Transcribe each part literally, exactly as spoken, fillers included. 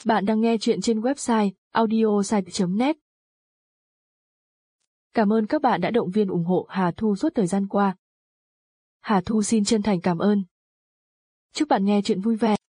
Bạn đang nghe chuyện trên website audiosite chấm net. Cảm ơn các bạn đã động viên ủng hộ Hà Thu suốt thời gian qua. Hà Thu xin chân thành cảm ơn. Chúc bạn nghe chuyện vui vẻ.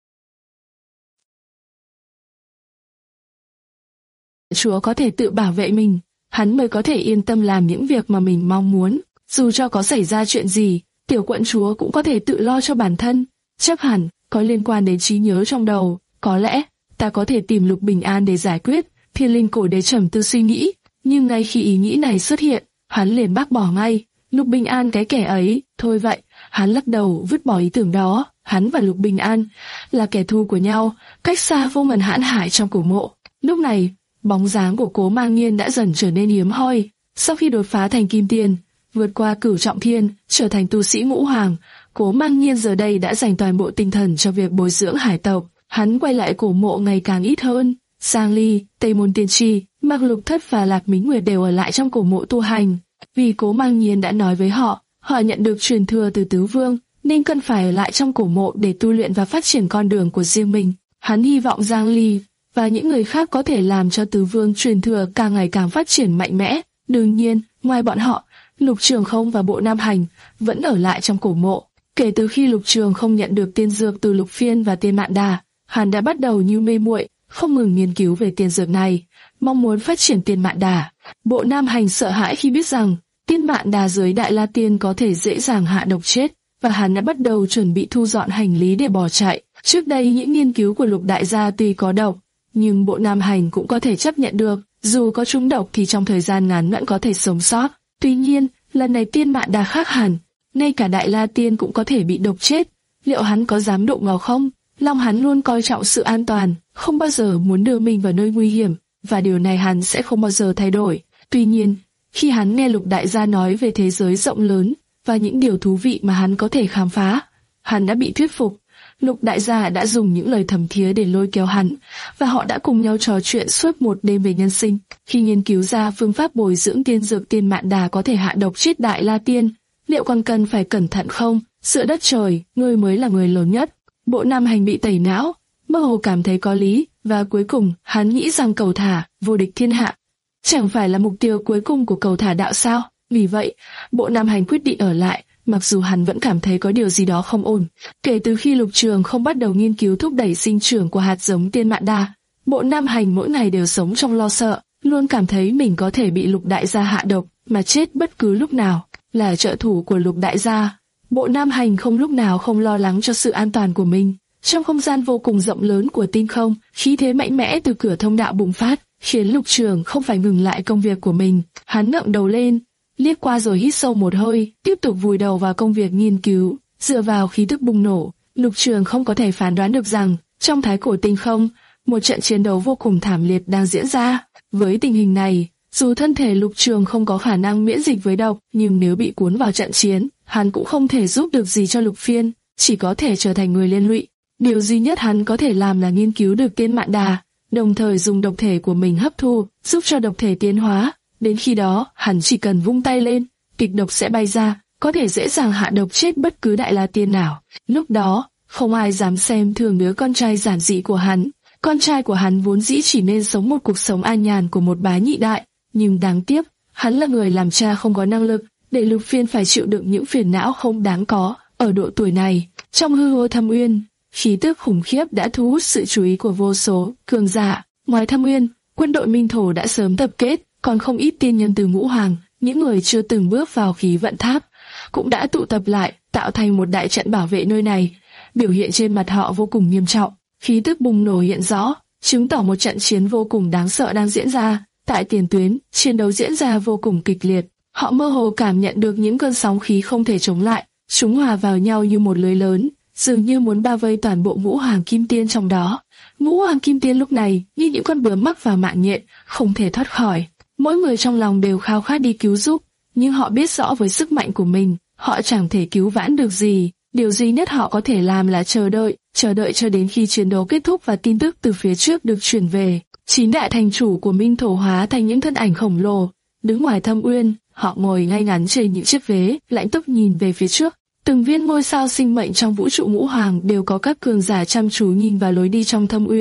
Chúa có thể tự bảo vệ mình, hắn mới có thể yên tâm làm những việc mà mình mong muốn. Dù cho có xảy ra chuyện gì, tiểu quận chúa cũng có thể tự lo cho bản thân. Chắc hẳn, có liên quan đến trí nhớ trong đầu, có lẽ, ta có thể tìm Lục Bình An để giải quyết. Thiên Linh Cổ Đế trầm tư suy nghĩ, nhưng ngay khi ý nghĩ này xuất hiện, hắn liền bác bỏ ngay. Lục Bình An cái kẻ ấy, thôi vậy, hắn lắc đầu vứt bỏ ý tưởng đó. Hắn và Lục Bình An là kẻ thù của nhau, cách xa vô ngần hãn hải trong cổ mộ. Lúc này, bóng dáng của Cố Mang Nhiên đã dần trở nên hiếm hoi. Sau khi đột phá thành kim tiên, vượt qua cửu trọng thiên, trở thành tu sĩ ngũ hoàng, Cố Mang Nhiên giờ đây đã dành toàn bộ tinh thần cho việc bồi dưỡng hải tộc. Hắn quay lại cổ mộ ngày càng ít hơn. Giang Ly, Tây Môn Tiên Tri, Mạc Lục Thất và Lạc Mính Nguyệt đều ở lại trong cổ mộ tu hành. Vì Cố Mang Nhiên đã nói với họ, họ nhận được truyền thừa từ Tứ Vương, nên cần phải ở lại trong cổ mộ để tu luyện và phát triển con đường của riêng mình. Hắn hy vọng Giang Ly và những người khác có thể làm cho Tứ Vương truyền thừa càng ngày càng phát triển mạnh mẽ. Đương nhiên, ngoài bọn họ, Lục Trường Không và Bộ Nam Hành vẫn ở lại trong cổ mộ. Kể từ khi Lục Trường Không nhận được tiên dược từ Lục Phiên và Tiên Mạn Đà, hắn đã bắt đầu như mê muội, không ngừng nghiên cứu về tiên dược này, mong muốn phát triển Tiên Mạn Đà. Bộ Nam Hành sợ hãi khi biết rằng Tiên Mạn Đà dưới Đại La Tiên có thể dễ dàng hạ độc chết, và hắn đã bắt đầu chuẩn bị thu dọn hành lý để bỏ chạy. Trước đây những nghiên cứu của Lục Đại gia tuy có độc, nhưng Bộ Nam Hành cũng có thể chấp nhận được, dù có trúng độc thì trong thời gian ngắn vẫn có thể sống sót. Tuy nhiên, lần này Tiên Mạn Đà khác hẳn, ngay cả Đại La Tiên cũng có thể bị độc chết. Liệu hắn có dám đụng vào không? Lòng hắn luôn coi trọng sự an toàn, không bao giờ muốn đưa mình vào nơi nguy hiểm, và điều này hắn sẽ không bao giờ thay đổi. Tuy nhiên, khi hắn nghe Lục Đại gia nói về thế giới rộng lớn và những điều thú vị mà hắn có thể khám phá, hắn đã bị thuyết phục. Lục Đại gia đã dùng những lời thầm thía để lôi kéo hắn, và họ đã cùng nhau trò chuyện suốt một đêm về nhân sinh. Khi nghiên cứu ra phương pháp bồi dưỡng tiên dược Tiên Mạn Đà có thể hạ độc chết Đại La Tiên, liệu còn cần phải cẩn thận không? Giữa đất trời, ngươi mới là người lớn nhất. Bộ Nam Hành bị tẩy não, mơ hồ cảm thấy có lý, và cuối cùng hắn nghĩ rằng Cầu Thả vô địch thiên hạ chẳng phải là mục tiêu cuối cùng của Cầu Thả đạo sao? Vì vậy, Bộ Nam Hành quyết định ở lại, mặc dù hắn vẫn cảm thấy có điều gì đó không ổn. Kể từ khi Lục Trường không bắt đầu nghiên cứu thúc đẩy sinh trưởng của hạt giống Tiên Mạn Đà, Bộ Nam Hành mỗi ngày đều sống trong lo sợ, luôn cảm thấy mình có thể bị Lục Đại gia hạ độc mà chết bất cứ lúc nào. Là trợ thủ của Lục Đại gia, Bộ Nam Hành không lúc nào không lo lắng cho sự an toàn của mình. Trong không gian vô cùng rộng lớn của tinh không, khí thế mạnh mẽ từ cửa thông đạo bùng phát, khiến Lục Trường không phải ngừng lại công việc của mình. Hắn ngẩng đầu lên, liếc qua rồi hít sâu một hơi, tiếp tục vùi đầu vào công việc nghiên cứu. Dựa vào khí tức bùng nổ, Lục Trường không có thể phán đoán được rằng trong thái cổ tinh không, một trận chiến đấu vô cùng thảm liệt đang diễn ra. Với tình hình này, dù thân thể Lục Trường không có khả năng miễn dịch với độc, nhưng nếu bị cuốn vào trận chiến, hắn cũng không thể giúp được gì cho Lục Phiên, chỉ có thể trở thành người liên lụy. Điều duy nhất hắn có thể làm là nghiên cứu được Tiên Mạn Đà, đồng thời dùng độc thể của mình hấp thu, giúp cho độc thể tiến hóa. Đến khi đó, hắn chỉ cần vung tay lên, kịch độc sẽ bay ra, có thể dễ dàng hạ độc chết bất cứ Đại La Tiên nào. Lúc đó, không ai dám xem thường đứa con trai giản dị của hắn. Con trai của hắn vốn dĩ chỉ nên sống một cuộc sống an nhàn của một bá nhị đại, nhưng đáng tiếc, hắn là người làm cha không có năng lực, để Lục Phiên phải chịu đựng những phiền não không đáng có. Ở độ tuổi này, trong hư vô thâm uyên, khí tức khủng khiếp đã thu hút sự chú ý của vô số cường giả. Ngoài thâm uyên, quân đội Minh Thổ đã sớm tập kết, còn không ít tiên nhân từ ngũ hoàng, những người chưa từng bước vào khí vận tháp, cũng đã tụ tập lại, tạo thành một đại trận bảo vệ nơi này. Biểu hiện trên mặt họ vô cùng nghiêm trọng, khí tức bùng nổ hiện rõ, chứng tỏ một trận chiến vô cùng đáng sợ đang diễn ra. Tại tiền tuyến, chiến đấu diễn ra vô cùng kịch liệt. Họ mơ hồ cảm nhận được những cơn sóng khí không thể chống lại, chúng hòa vào nhau như một lưới lớn, dường như muốn bao vây toàn bộ ngũ hoàng kim tiên trong đó. Ngũ hoàng kim tiên lúc này như những con bướm mắc vào mạng nhện, không thể thoát khỏi. Mỗi người trong lòng đều khao khát đi cứu giúp, nhưng họ biết rõ với sức mạnh của mình, họ chẳng thể cứu vãn được gì. Điều duy nhất họ có thể làm là chờ đợi, chờ đợi cho đến khi chiến đấu kết thúc và tin tức từ phía trước được truyền về. Chín đại thành chủ của Minh Thổ hóa thành những thân ảnh khổng lồ, đứng ngoài thâm uyên, họ ngồi ngay ngắn trên những chiếc ghế, lạnh túc nhìn về phía trước. Từng viên ngôi sao sinh mệnh trong vũ trụ ngũ hoàng đều có các cường giả chăm chú nhìn vào lối đi trong thâm uyên.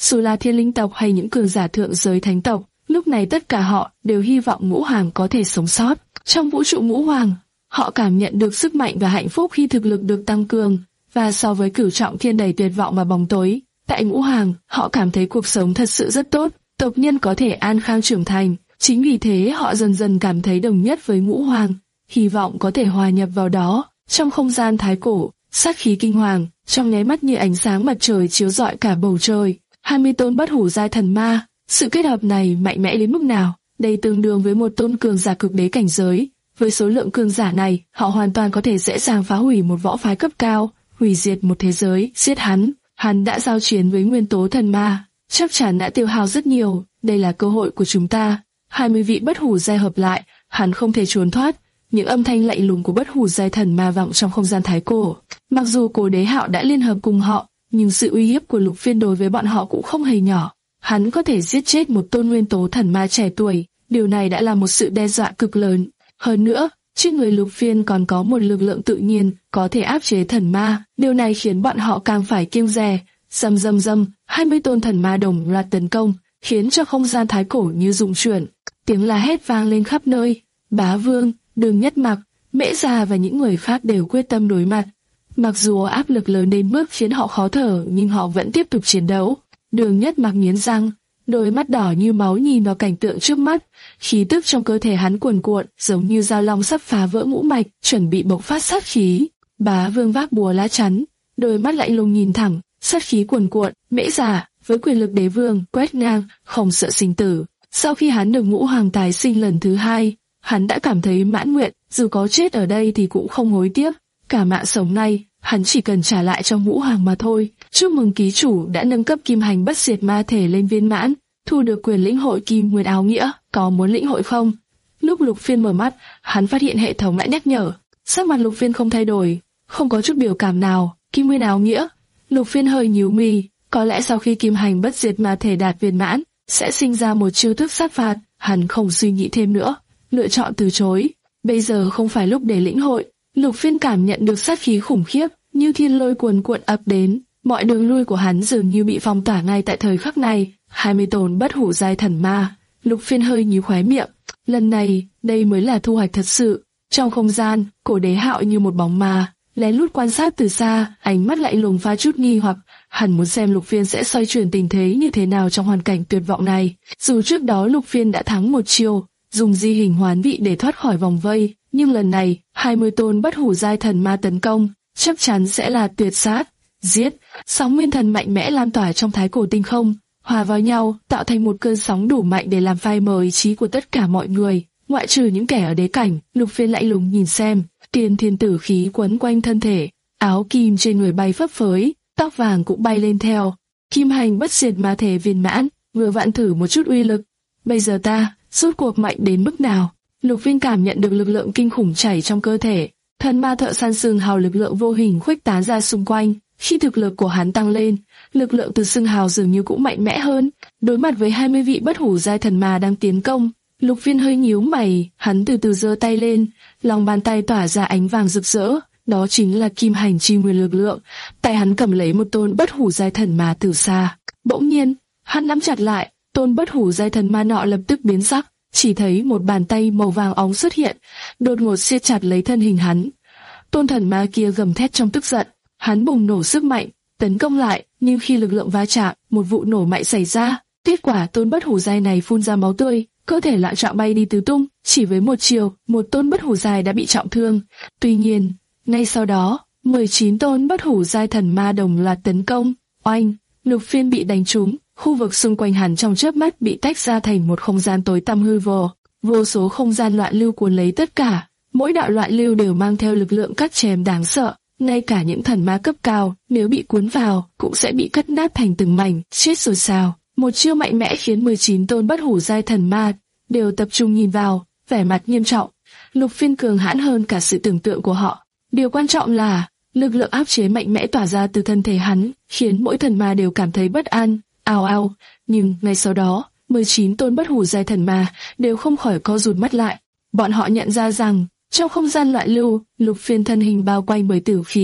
dù là thiên linh tộc hay những cường giả thượng giới thánh tộc, lúc này tất cả họ đều hy vọng Ngũ Hoàng có thể sống sót. Trong vũ trụ Ngũ Hoàng, họ cảm nhận được sức mạnh và hạnh phúc khi thực lực được tăng cường, và so với cửu trọng thiên đầy tuyệt vọng và bóng tối, tại Ngũ Hoàng, họ cảm thấy cuộc sống thật sự rất tốt, tộc nhân có thể an khang trưởng thành. Chính vì thế họ dần dần cảm thấy đồng nhất với Ngũ Hoàng, hy vọng có thể hòa nhập vào đó. Trong không gian thái cổ, sát khí kinh hoàng, trong nháy mắt như ánh sáng mặt trời chiếu rọi cả bầu trời. hai mươi tôn bất hủ giai thần ma, sự kết hợp này mạnh mẽ đến mức nào? Đây tương đương với một tôn cường giả cực đế cảnh giới. Với số lượng cường giả này, họ hoàn toàn có thể dễ dàng phá hủy một võ phái cấp cao, hủy diệt một thế giới. Giết hắn, hắn đã giao chiến với nguyên tố thần ma, chắc chắn đã tiêu hao rất nhiều. Đây là cơ hội của chúng ta. hai mươi vị bất hủ giai hợp lại, hắn không thể trốn thoát. Những âm thanh lạnh lùng của bất hủ giai thần ma vọng trong không gian thái cổ. Mặc dù Cổ Đế Hạo đã liên hợp cùng họ, nhưng sự uy hiếp của Lục Phiên đối với bọn họ cũng không hề nhỏ. Hắn có thể giết chết một tôn nguyên tố thần ma trẻ tuổi, điều này đã là một sự đe dọa cực lớn. Hơn nữa, trên người Lục Phiên còn có một lực lượng tự nhiên có thể áp chế thần ma, điều này khiến bọn họ càng phải kiêng dè. Rầm rầm rầm, hai mươi tôn thần ma đồng loạt tấn công, khiến cho không gian thái cổ như rung chuyển. Tiếng la hét vang lên khắp nơi. Bá Vương, Đường Nhất Mặc, Mễ Già và những người khác đều quyết tâm đối mặt. Mặc dù áp lực lớn đến mức khiến họ khó thở, nhưng họ vẫn tiếp tục chiến đấu. Đường Nhất Mặc nghiến răng, đôi mắt đỏ như máu nhìn vào cảnh tượng trước mắt. Khí tức trong cơ thể hắn cuồn cuộn, giống như dao long sắp phá vỡ ngũ mạch, chuẩn bị bộc phát sát khí. Bá Vương vác búa lá chắn, đôi mắt lạnh lùng nhìn thẳng, sát khí cuồn cuộn. Mễ Già với quyền lực đế vương quét ngang, không sợ sinh tử. Sau khi hắn được Ngũ Hoàng tái sinh lần thứ hai, hắn đã cảm thấy mãn nguyện, dù có chết ở đây thì cũng không hối tiếc. Cả mạng sống này, hắn chỉ cần trả lại cho Ngũ Hoàng mà thôi. Chúc mừng ký chủ đã nâng cấp Kim Hành Bất Diệt Ma Thể lên viên mãn, thu được quyền lĩnh hội Kim Nguyên Áo Nghĩa, có muốn lĩnh hội không? Lúc Lục Phiên mở mắt, hắn phát hiện hệ thống đã nhắc nhở. Sắc mặt Lục Phiên không thay đổi, không có chút biểu cảm nào. Kim Nguyên Áo Nghĩa. Lục Phiên hơi nhíu mi, có lẽ sau khi Kim Hành Bất Diệt Ma Thể đạt viên mãn, sẽ sinh ra một chiêu thức sát phạt. Hắn không suy nghĩ thêm nữa, lựa chọn từ chối. Bây giờ không phải lúc để lĩnh hội. Lục Phiên cảm nhận được sát khí khủng khiếp, như thiên lôi cuồn cuộn ập đến. Mọi đường lui của hắn dường như bị phong tỏa ngay tại thời khắc này. hai mươi tôn bất hủ giai thần ma. Lục Phiên hơi nhíu khóe miệng. Lần này, đây mới là thu hoạch thật sự. Trong không gian, Cổ Đế Hạo như một bóng ma, lén lút quan sát từ xa, ánh mắt lạnh lùng pha chút nghi hoặc. Hắn muốn xem Lục Phiên sẽ xoay chuyển tình thế như thế nào trong hoàn cảnh tuyệt vọng này. Dù trước đó Lục Phiên đã thắng một chiêu, dùng di hình hoán vị để thoát khỏi vòng vây, nhưng lần này, hai mươi tôn bất hủ giai thần ma tấn công, chắc chắn sẽ là tuyệt sát. Giết, sóng nguyên thần mạnh mẽ lan tỏa trong thái cổ tinh không, hòa vào nhau, tạo thành một cơn sóng đủ mạnh để làm phai mờ ý chí của tất cả mọi người, ngoại trừ những kẻ ở đế cảnh. Lục Phiên lạnh lùng nhìn xem, tiên thiên tử khí quấn quanh thân thể, áo kim trên người bay phấp phới, tóc vàng cũng bay lên theo. Kim Hành Bất Diệt Ma Thể viên mãn, vừa vặn thử một chút uy lực. Bây giờ ta, rốt cuộc mạnh đến mức nào? Lục Phiên cảm nhận được lực lượng kinh khủng chảy trong cơ thể. Thần ma thợ săn xương hào lực lượng vô hình khuếch tán ra xung quanh. Khi thực lực của hắn tăng lên, lực lượng từ xương hào dường như cũng mạnh mẽ hơn. Đối mặt với hai mươi vị bất hủ giai thần ma đang tiến công, Lục Phiên hơi nhíu mày, hắn từ từ giơ tay lên, lòng bàn tay tỏa ra ánh vàng rực rỡ, đó chính là Kim Hành Chi Nguyên lực lượng. Tay hắn cầm lấy một tôn bất hủ giai thần ma từ xa. Bỗng nhiên, hắn nắm chặt lại, tôn bất hủ giai thần ma nọ lập tức biến sắc, chỉ thấy một bàn tay màu vàng óng xuất hiện, đột ngột siết chặt lấy thân hình hắn. Tôn thần ma kia gầm thét trong tức giận, hắn bùng nổ sức mạnh, tấn công lại, nhưng khi lực lượng va chạm, một vụ nổ mạnh xảy ra. Kết quả tôn bất hủ giai này phun ra máu tươi, cơ thể loạn trọng bay đi tứ tung. Chỉ với một chiều, một tôn bất hủ giai đã bị trọng thương. Tuy nhiên, ngay sau đó, mười chín tôn bất hủ giai thần ma đồng loạt tấn công. Oanh, Lục Phiên bị đánh trúng, khu vực xung quanh hắn trong chớp mắt bị tách ra thành một không gian tối tăm hư vô. Vô số không gian loạn lưu cuốn lấy tất cả, mỗi đạo loạn lưu đều mang theo lực lượng cắt chém đáng sợ. Ngay cả những thần ma cấp cao, nếu bị cuốn vào, cũng sẽ bị cắt nát thành từng mảnh. Chết rồi sao? Một chiêu mạnh mẽ khiến mười chín tôn bất hủ giai thần ma đều tập trung nhìn vào, vẻ mặt nghiêm trọng. Lục Phiên cường hãn hơn cả sự tưởng tượng của họ. Điều quan trọng là, lực lượng áp chế mạnh mẽ tỏa ra từ thân thể hắn, khiến mỗi thần ma đều cảm thấy bất an. Ào ào, nhưng ngay sau đó, mười chín tôn bất hủ giai thần ma đều không khỏi co rụt mắt lại. Bọn họ nhận ra rằng, trong không gian loạn lưu, Lục Phiên thân hình bao quanh bởi tử khí,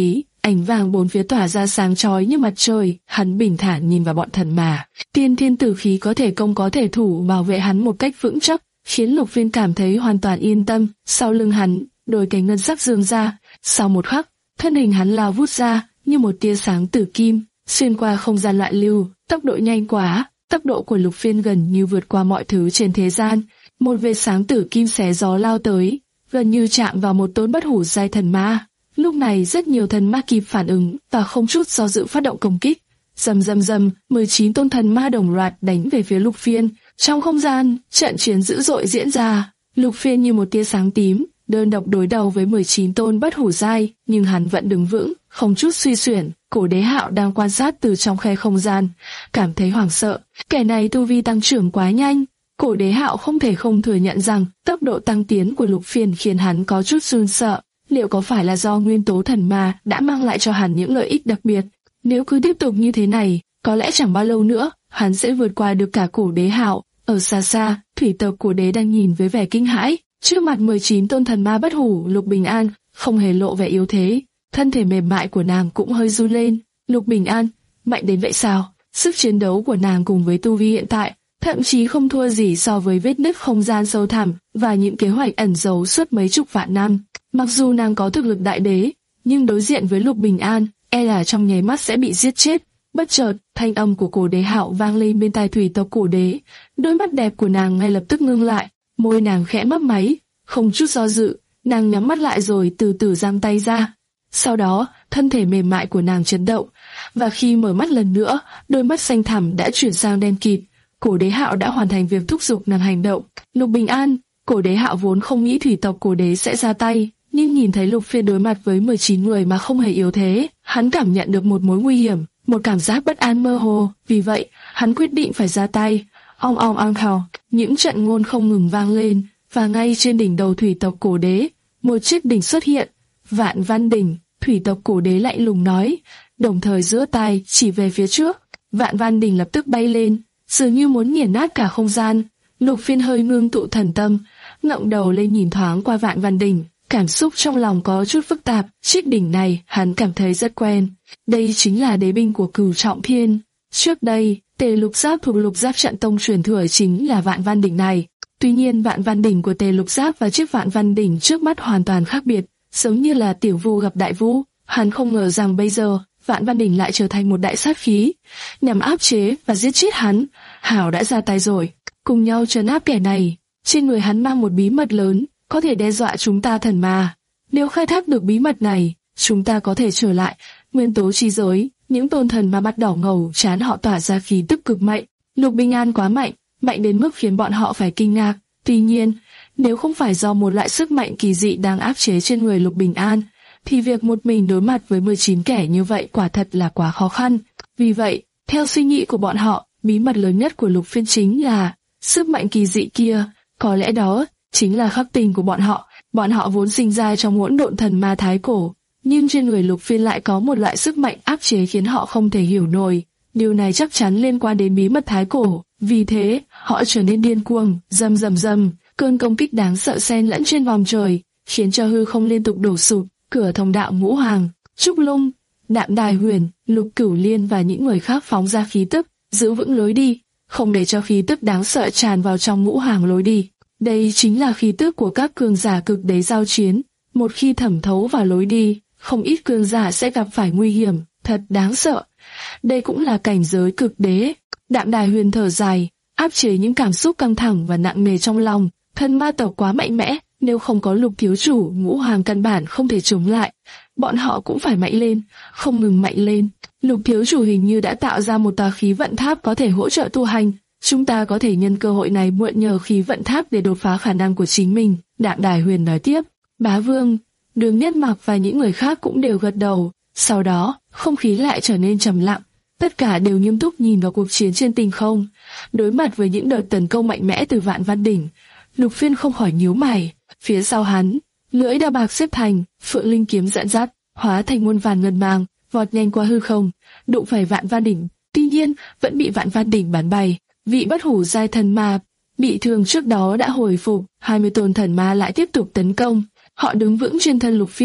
ánh vàng bốn phía tỏa ra sáng chói như mặt trời. Hắn bình thản nhìn vào bọn thần ma. Tiên thiên tử khí có thể công có thể thủ bảo vệ hắn một cách vững chắc, khiến Lục Phiên cảm thấy hoàn toàn yên tâm. Sau lưng hắn, đôi cánh ngân sắc dương ra. Sau một khắc, thân hình hắn lao vút ra như một tia sáng tử kim, xuyên qua không gian loạn lưu. Tốc độ nhanh quá, tốc độ của Lục Phiên gần như vượt qua mọi thứ trên thế gian. Một vệt sáng tử kim xé gió lao tới, gần như chạm vào một tôn bất hủ giai thần ma. Lúc này rất nhiều thần ma kịp phản ứng và không chút do dự phát động công kích. Rầm rầm rầm, mười chín tôn thần ma đồng loạt đánh về phía Lục Phiên. Trong không gian, trận chiến dữ dội diễn ra. Lục Phiên như một tia sáng tím, đơn độc đối đầu với mười chín tôn bất hủ giai, nhưng hắn vẫn đứng vững, không chút suy xuyển. Cổ Đế Hạo đang quan sát từ trong khe không gian, cảm thấy hoảng sợ. Kẻ này tu vi tăng trưởng quá nhanh. Cổ Đế Hạo không thể không thừa nhận rằng tốc độ tăng tiến của Lục Phiên khiến hắn có chút run sợ. Liệu có phải là do nguyên tố thần ma đã mang lại cho hắn những lợi ích đặc biệt? Nếu cứ tiếp tục như thế này, có lẽ chẳng bao lâu nữa, hắn sẽ vượt qua được cả Cổ Đế Hạo. Ở xa xa, thủy tộc Cổ Đế đang nhìn với vẻ kinh hãi. Trước mặt mười chín tôn thần ma bất hủ, Lục Bình An không hề lộ vẻ yếu thế. Thân thể mềm mại của nàng cũng hơi run lên. Lục Bình An, mạnh đến vậy sao? Sức chiến đấu của nàng cùng với tu vi hiện tại, thậm chí không thua gì so với vết nứt không gian sâu thẳm và những kế hoạch ẩn giấu suốt mấy chục vạn năm. Mặc dù nàng có thực lực đại đế, nhưng đối diện với Lục Bình An, e là trong nháy mắt sẽ bị giết chết. Bất chợt, thanh âm của Cổ Đế Hạo vang lên bên tai thủy tộc Cổ Đế. Đôi mắt đẹp của nàng ngay lập tức ngưng lại, môi nàng khẽ mấp máy, không chút do dự, nàng nhắm mắt lại rồi từ từ giang tay ra. Sau đó, thân thể mềm mại của nàng chấn động, và khi mở mắt lần nữa, đôi mắt xanh thẳm đã chuyển sang đen kịt. Cổ Đế Hạo đã hoàn thành việc thúc giục nàng hành động. Lục Bình An, Cổ Đế Hạo vốn không nghĩ thủy tộc Cổ Đế sẽ ra tay, nhưng nhìn thấy Lục Phiên đối mặt với mười chín người mà không hề yếu thế, hắn cảm nhận được một mối nguy hiểm, một cảm giác bất an mơ hồ. Vì vậy, hắn quyết định phải ra tay. Ong ong ong hào, những trận ngôn không ngừng vang lên, và ngay trên đỉnh đầu thủy tộc Cổ Đế, một chiếc đỉnh xuất hiện. Vạn Văn Đỉnh, thủy tộc Cổ Đế lạnh lùng nói, đồng thời giơ tay chỉ về phía trước. Vạn Văn Đỉnh lập tức bay lên, dường như muốn nghiền nát cả không gian. Lục Phiên hơi ngưng tụ thần tâm, ngẩng đầu lên nhìn thoáng qua Vạn Văn Đỉnh, cảm xúc trong lòng có chút phức tạp. Chiếc đỉnh này hắn cảm thấy rất quen, đây chính là đế binh của Cửu Trọng Thiên. Trước đây, Tề Lục Giáp thuộc Lục Giáp Trận Tông truyền thừa chính là Vạn Văn Đỉnh này. Tuy nhiên Vạn Văn Đỉnh của Tề Lục Giáp và chiếc Vạn Văn Đỉnh trước mắt hoàn toàn khác biệt, giống như là tiểu vu gặp đại vu. Hắn không ngờ rằng bây giờ Vạn Văn Đỉnh lại trở thành một đại sát khí, nhằm áp chế và giết chết hắn. Hảo đã ra tay rồi, cùng nhau trấn áp kẻ này. Trên người hắn mang một bí mật lớn, có thể đe dọa chúng ta thần ma. Nếu khai thác được bí mật này, chúng ta có thể trở lại nguyên tố chi giới. Những tôn thần ma mắt đỏ ngầu chán họ tỏa ra khí tức cực mạnh. Lục Bình An quá mạnh, mạnh đến mức khiến bọn họ phải kinh ngạc. Tuy nhiên, nếu không phải do một loại sức mạnh kỳ dị đang áp chế trên người Lục Bình An, thì việc một mình đối mặt với mười chín kẻ như vậy quả thật là quá khó khăn. Vì vậy, theo suy nghĩ của bọn họ, bí mật lớn nhất của Lục Phiên chính là sức mạnh kỳ dị kia. Có lẽ đó chính là khắc tinh của bọn họ. Bọn họ vốn sinh ra trong hỗn độn thần ma thái cổ, nhưng trên người Lục Phiên lại có một loại sức mạnh áp chế khiến họ không thể hiểu nổi. Điều này chắc chắn liên quan đến bí mật thái cổ. Vì thế, họ trở nên điên cuồng, rầm rầm rầm, cơn công kích đáng sợ xen lẫn trên vòng trời, khiến cho hư không liên tục đổ sụp. Cửa thông đạo ngũ hoàng, Trúc Lung, Đạm Đài Huyền, Lục Cửu Liên và những người khác phóng ra khí tức, giữ vững lối đi, không để cho khí tức đáng sợ tràn vào trong ngũ hoàng lối đi. Đây chính là khí tức của các cường giả cực đế giao chiến. Một khi thẩm thấu vào lối đi, không ít cường giả sẽ gặp phải nguy hiểm, thật đáng sợ. Đây cũng là cảnh giới cực đế. Đạm Đài Huyền thở dài, áp chế những cảm xúc căng thẳng và nặng nề trong lòng. Thần ma tộc quá mạnh mẽ, nếu không có Lục thiếu chủ, ngũ hoàng căn bản không thể chống lại. Bọn họ cũng phải mạnh lên, không ngừng mạnh lên. Lục thiếu chủ hình như đã tạo ra một tòa khí vận tháp có thể hỗ trợ tu hành. Chúng ta có thể nhân cơ hội này mượn nhờ khí vận tháp để đột phá khả năng của chính mình. Đạm Đài Huyền nói tiếp. Bá Vương, Đường Nhất Mặc và những người khác cũng đều gật đầu. Sau đó, không khí lại trở nên trầm lặng. Tất cả đều nghiêm túc nhìn vào cuộc chiến trên tinh không. Đối mặt với những đợt tấn công mạnh mẽ từ Vạn Văn Đỉnh, Lục Phiên không khỏi nhíu mày. Phía sau hắn, lưỡi đao bạc xếp thành, phượng linh kiếm dẫn dắt, hóa thành muôn vàn ngân mang, vọt nhanh qua hư không, đụng phải Vạn Văn Đỉnh. Tuy nhiên, vẫn bị Vạn Văn Đỉnh bắn bay. Vị bất hủ giai thần ma bị thương trước đó đã hồi phục. Hai mươi tôn thần ma lại tiếp tục tấn công. Họ đứng vững trên thân Lục Phiên,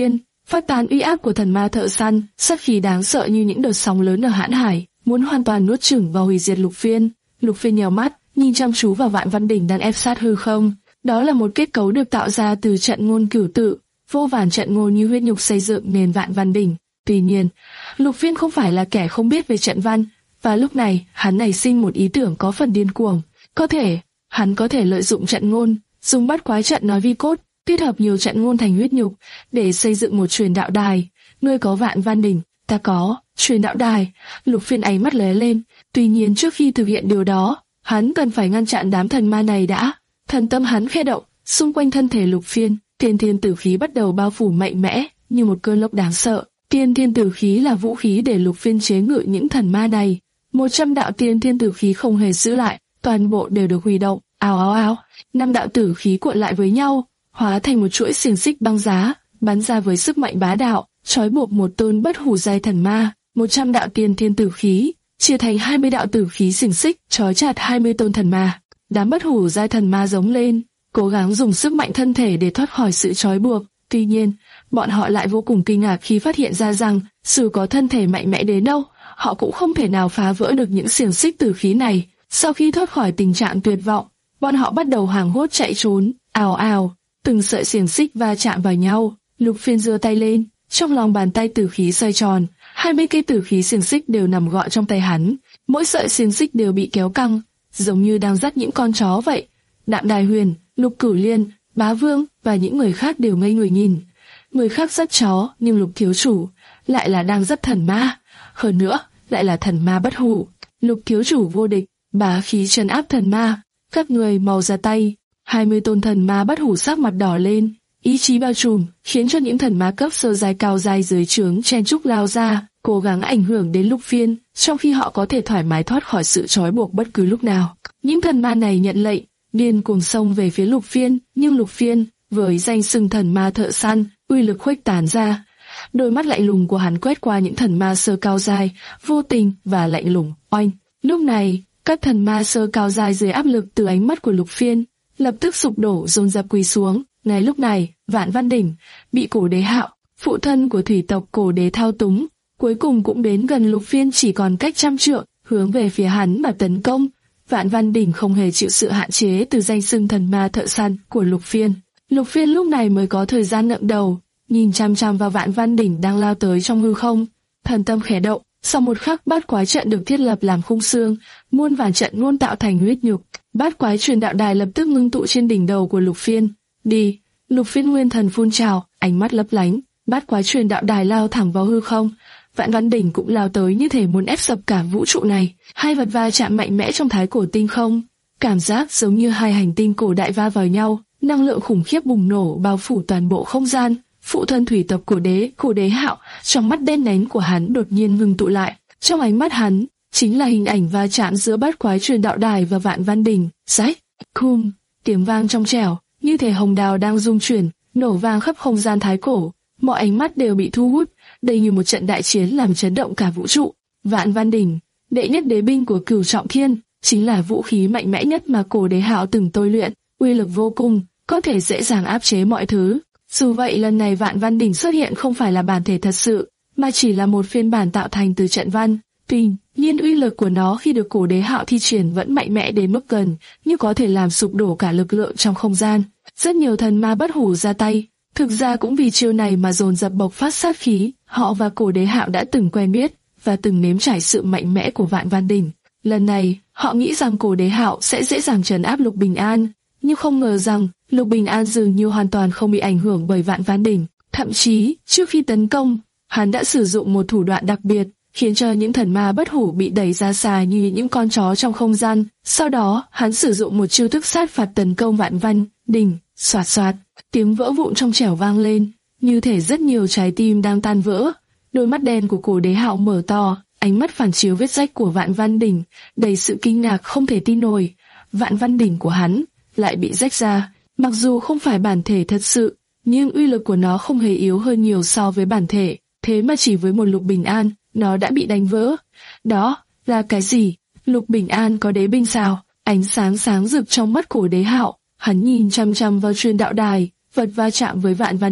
phát tán uy áp của thần ma thợ săn, sát khí đáng sợ như những đợt sóng lớn ở hãn hải, muốn hoàn toàn nuốt chửng và hủy diệt Lục Phiên. Lục Phiên nhèo mắt, nhìn chăm chú vào Vạn Văn Đỉnh đang ép sát hư không. Đó là một kết cấu được tạo ra từ trận ngôn cửu tự, vô vàn trận ngôn như huyết nhục xây dựng nên Vạn Văn Đỉnh. Tuy nhiên, Lục Phiên không phải là kẻ không biết về trận văn, và lúc này hắn nảy sinh một ý tưởng có phần điên cuồng. Có thể, hắn có thể lợi dụng trận ngôn, dùng bát quái trận nói vi cốt, kết hợp nhiều trận ngôn thành huyết nhục để xây dựng một truyền đạo đài. Ngươi có Vạn Văn Đỉnh, ta có truyền đạo đài. Lục Phiên ánh mắt lóe lên. Tuy nhiên trước khi thực hiện điều đó, hắn cần phải ngăn chặn đám thần ma này đã. Thần tâm hắn khẽ động, xung quanh thân thể Lục Phiên, tiên thiên tử khí bắt đầu bao phủ mạnh mẽ như một cơn lốc đáng sợ. Tiên thiên tử khí là vũ khí để Lục Phiên chế ngự những thần ma này. Một trăm đạo tiên thiên tử khí không hề giữ lại, toàn bộ đều được huy động. Ào ào ào, năm đạo tử khí cuộn lại với nhau, hóa thành một chuỗi xiềng xích băng giá, bắn ra với sức mạnh bá đạo, trói buộc một tôn bất hủ giai thần ma. Một trăm đạo tiên thiên tử khí chia thành hai mươi đạo tử khí xiềng xích, trói chặt hai mươi tôn thần ma. Đám bất hủ giai thần ma giống lên, cố gắng dùng sức mạnh thân thể để thoát khỏi sự trói buộc. Tuy nhiên, bọn họ lại vô cùng kinh ngạc khi phát hiện ra rằng, dù có thân thể mạnh mẽ đến đâu, họ cũng không thể nào phá vỡ được những xiềng xích tử khí này. Sau khi thoát khỏi tình trạng tuyệt vọng, bọn họ bắt đầu hoảng hốt chạy trốn. Ào ào, từng sợi xiềng xích va chạm vào nhau. Lục Phiên giơ tay lên, trong lòng bàn tay tử khí xoay tròn, hai mươi cây tử khí xiềng xích đều nằm gọn trong tay hắn. Mỗi sợi xiềng xích đều bị kéo căng, giống như đang dắt những con chó vậy. Đạm Đài Huyền, Lục Cửu Liên, Bá Vương và những người khác đều ngây người nhìn. Người khác dắt chó, nhưng Lục thiếu chủ lại là đang dắt thần ma, hơn nữa lại là thần ma bất hủ. Lục thiếu chủ vô địch, bá khí trấn áp thần ma. Các người mau ra tay. Hai mươi tôn thần ma bất hủ sắc mặt đỏ lên, ý chí bao trùm, khiến cho những thần ma cấp sơ giai cao giai dưới trướng chen chúc lao ra, cố gắng ảnh hưởng đến Lục Phiên, trong khi họ có thể thoải mái thoát khỏi sự trói buộc bất cứ lúc nào. Những thần ma này nhận lệnh, điên cuồng xông về phía Lục Phiên, nhưng Lục Phiên, với danh xưng thần ma thợ săn, uy lực khuếch tán ra. Đôi mắt lạnh lùng của hắn quét qua những thần ma sơ cao giai, vô tình và lạnh lùng. Oanh! Lúc này, các thần ma sơ cao giai dưới áp lực từ ánh mắt của Lục Phiên, lập tức sụp đổ dồn dập quỳ xuống. Ngay lúc này, Vạn Văn Đỉnh bị Cổ Đế Hạo, phụ thân của thủy tộc Cổ Đế thao túng, cuối cùng cũng đến gần Lục Phiên chỉ còn cách trăm trượng, hướng về phía hắn mà tấn công. Vạn Văn Đỉnh không hề chịu sự hạn chế từ danh xưng thần ma thợ săn của Lục Phiên. Lục Phiên lúc này mới có thời gian ngẩng đầu, nhìn chăm chăm vào Vạn Văn Đỉnh đang lao tới trong hư không. Thần tâm khẽ động, sau một khắc bát quái trận được thiết lập làm khung xương, muôn vàn trận ngôn tạo thành huyết nhục. Bát quái truyền đạo đài lập tức ngưng tụ trên đỉnh đầu của Lục Phiên. Đi! Lục Phiên nguyên thần phun trào, ánh mắt lấp lánh. Bát quái truyền đạo đài lao thẳng vào hư không. Vạn Văn Đỉnh cũng lao tới như thể muốn ép sập cả vũ trụ này. Hai vật va chạm mạnh mẽ trong thái cổ tinh không, cảm giác giống như hai hành tinh cổ đại va vào nhau. Năng lượng khủng khiếp bùng nổ bao phủ toàn bộ không gian. Phụ thân thủy tộc Cổ Đế, Cổ Đế Hạo, trong mắt đen nén của hắn đột nhiên ngừng tụ lại. Trong ánh mắt hắn chính là hình ảnh va chạm giữa bát quái truyền đạo đài và Vạn Văn Đỉnh. Rách, khum, tiếng vang trong trẻo, như thể hồng đào đang rung chuyển, nổ vang khắp không gian thái cổ. Mọi ánh mắt đều bị thu hút, đây như một trận đại chiến làm chấn động cả vũ trụ. Vạn Văn Đỉnh, đệ nhất đế binh của Cửu Trọng Thiên, chính là vũ khí mạnh mẽ nhất mà Cổ Đế Hạo từng tôi luyện, uy lực vô cùng, có thể dễ dàng áp chế mọi thứ. Dù vậy lần này Vạn Văn Đỉnh xuất hiện không phải là bản thể thật sự, mà chỉ là một phiên bản tạo thành từ trận văn. Tuy nhiên uy lực của nó khi được Cổ Đế Hạo thi triển vẫn mạnh mẽ đến mức gần như có thể làm sụp đổ cả lực lượng trong không gian. Rất nhiều thần ma bất hủ ra tay, thực ra cũng vì chiêu này mà dồn dập bộc phát sát khí. Họ và Cổ Đế Hạo đã từng quen biết và từng nếm trải sự mạnh mẽ của Vạn Văn Đỉnh. Lần này, họ nghĩ rằng Cổ Đế Hạo sẽ dễ dàng trấn áp Lục Bình An, nhưng không ngờ rằng Lục Bình An dường như hoàn toàn không bị ảnh hưởng bởi Vạn Văn Đỉnh. Thậm chí, trước khi tấn công, hắn đã sử dụng một thủ đoạn đặc biệt, khiến cho những thần ma bất hủ bị đẩy ra xa như những con chó trong không gian. Sau đó, hắn sử dụng một chiêu thức sát phạt tấn công Vạn Văn Đỉnh. Xoạt xoạt, tiếng vỡ vụn trong trẻo vang lên, như thể rất nhiều trái tim đang tan vỡ. Đôi mắt đen của Cổ Đế Hạo mở to, ánh mắt phản chiếu vết rách của Vạn Văn Đỉnh, đầy sự kinh ngạc không thể tin nổi. Vạn Văn Đỉnh của hắn lại bị rách ra, mặc dù không phải bản thể thật sự, nhưng uy lực của nó không hề yếu hơn nhiều so với bản thể. Thế mà chỉ với một Lục Bình An, nó đã bị đánh vỡ. Đó là cái gì? Lục Bình An có đế binh sao? Ánh sáng sáng rực trong mắt Cổ Đế Hạo. Hắn nhìn chăm chăm vào truyền đạo đài, vật va chạm với Vạn Văn Đỉnh,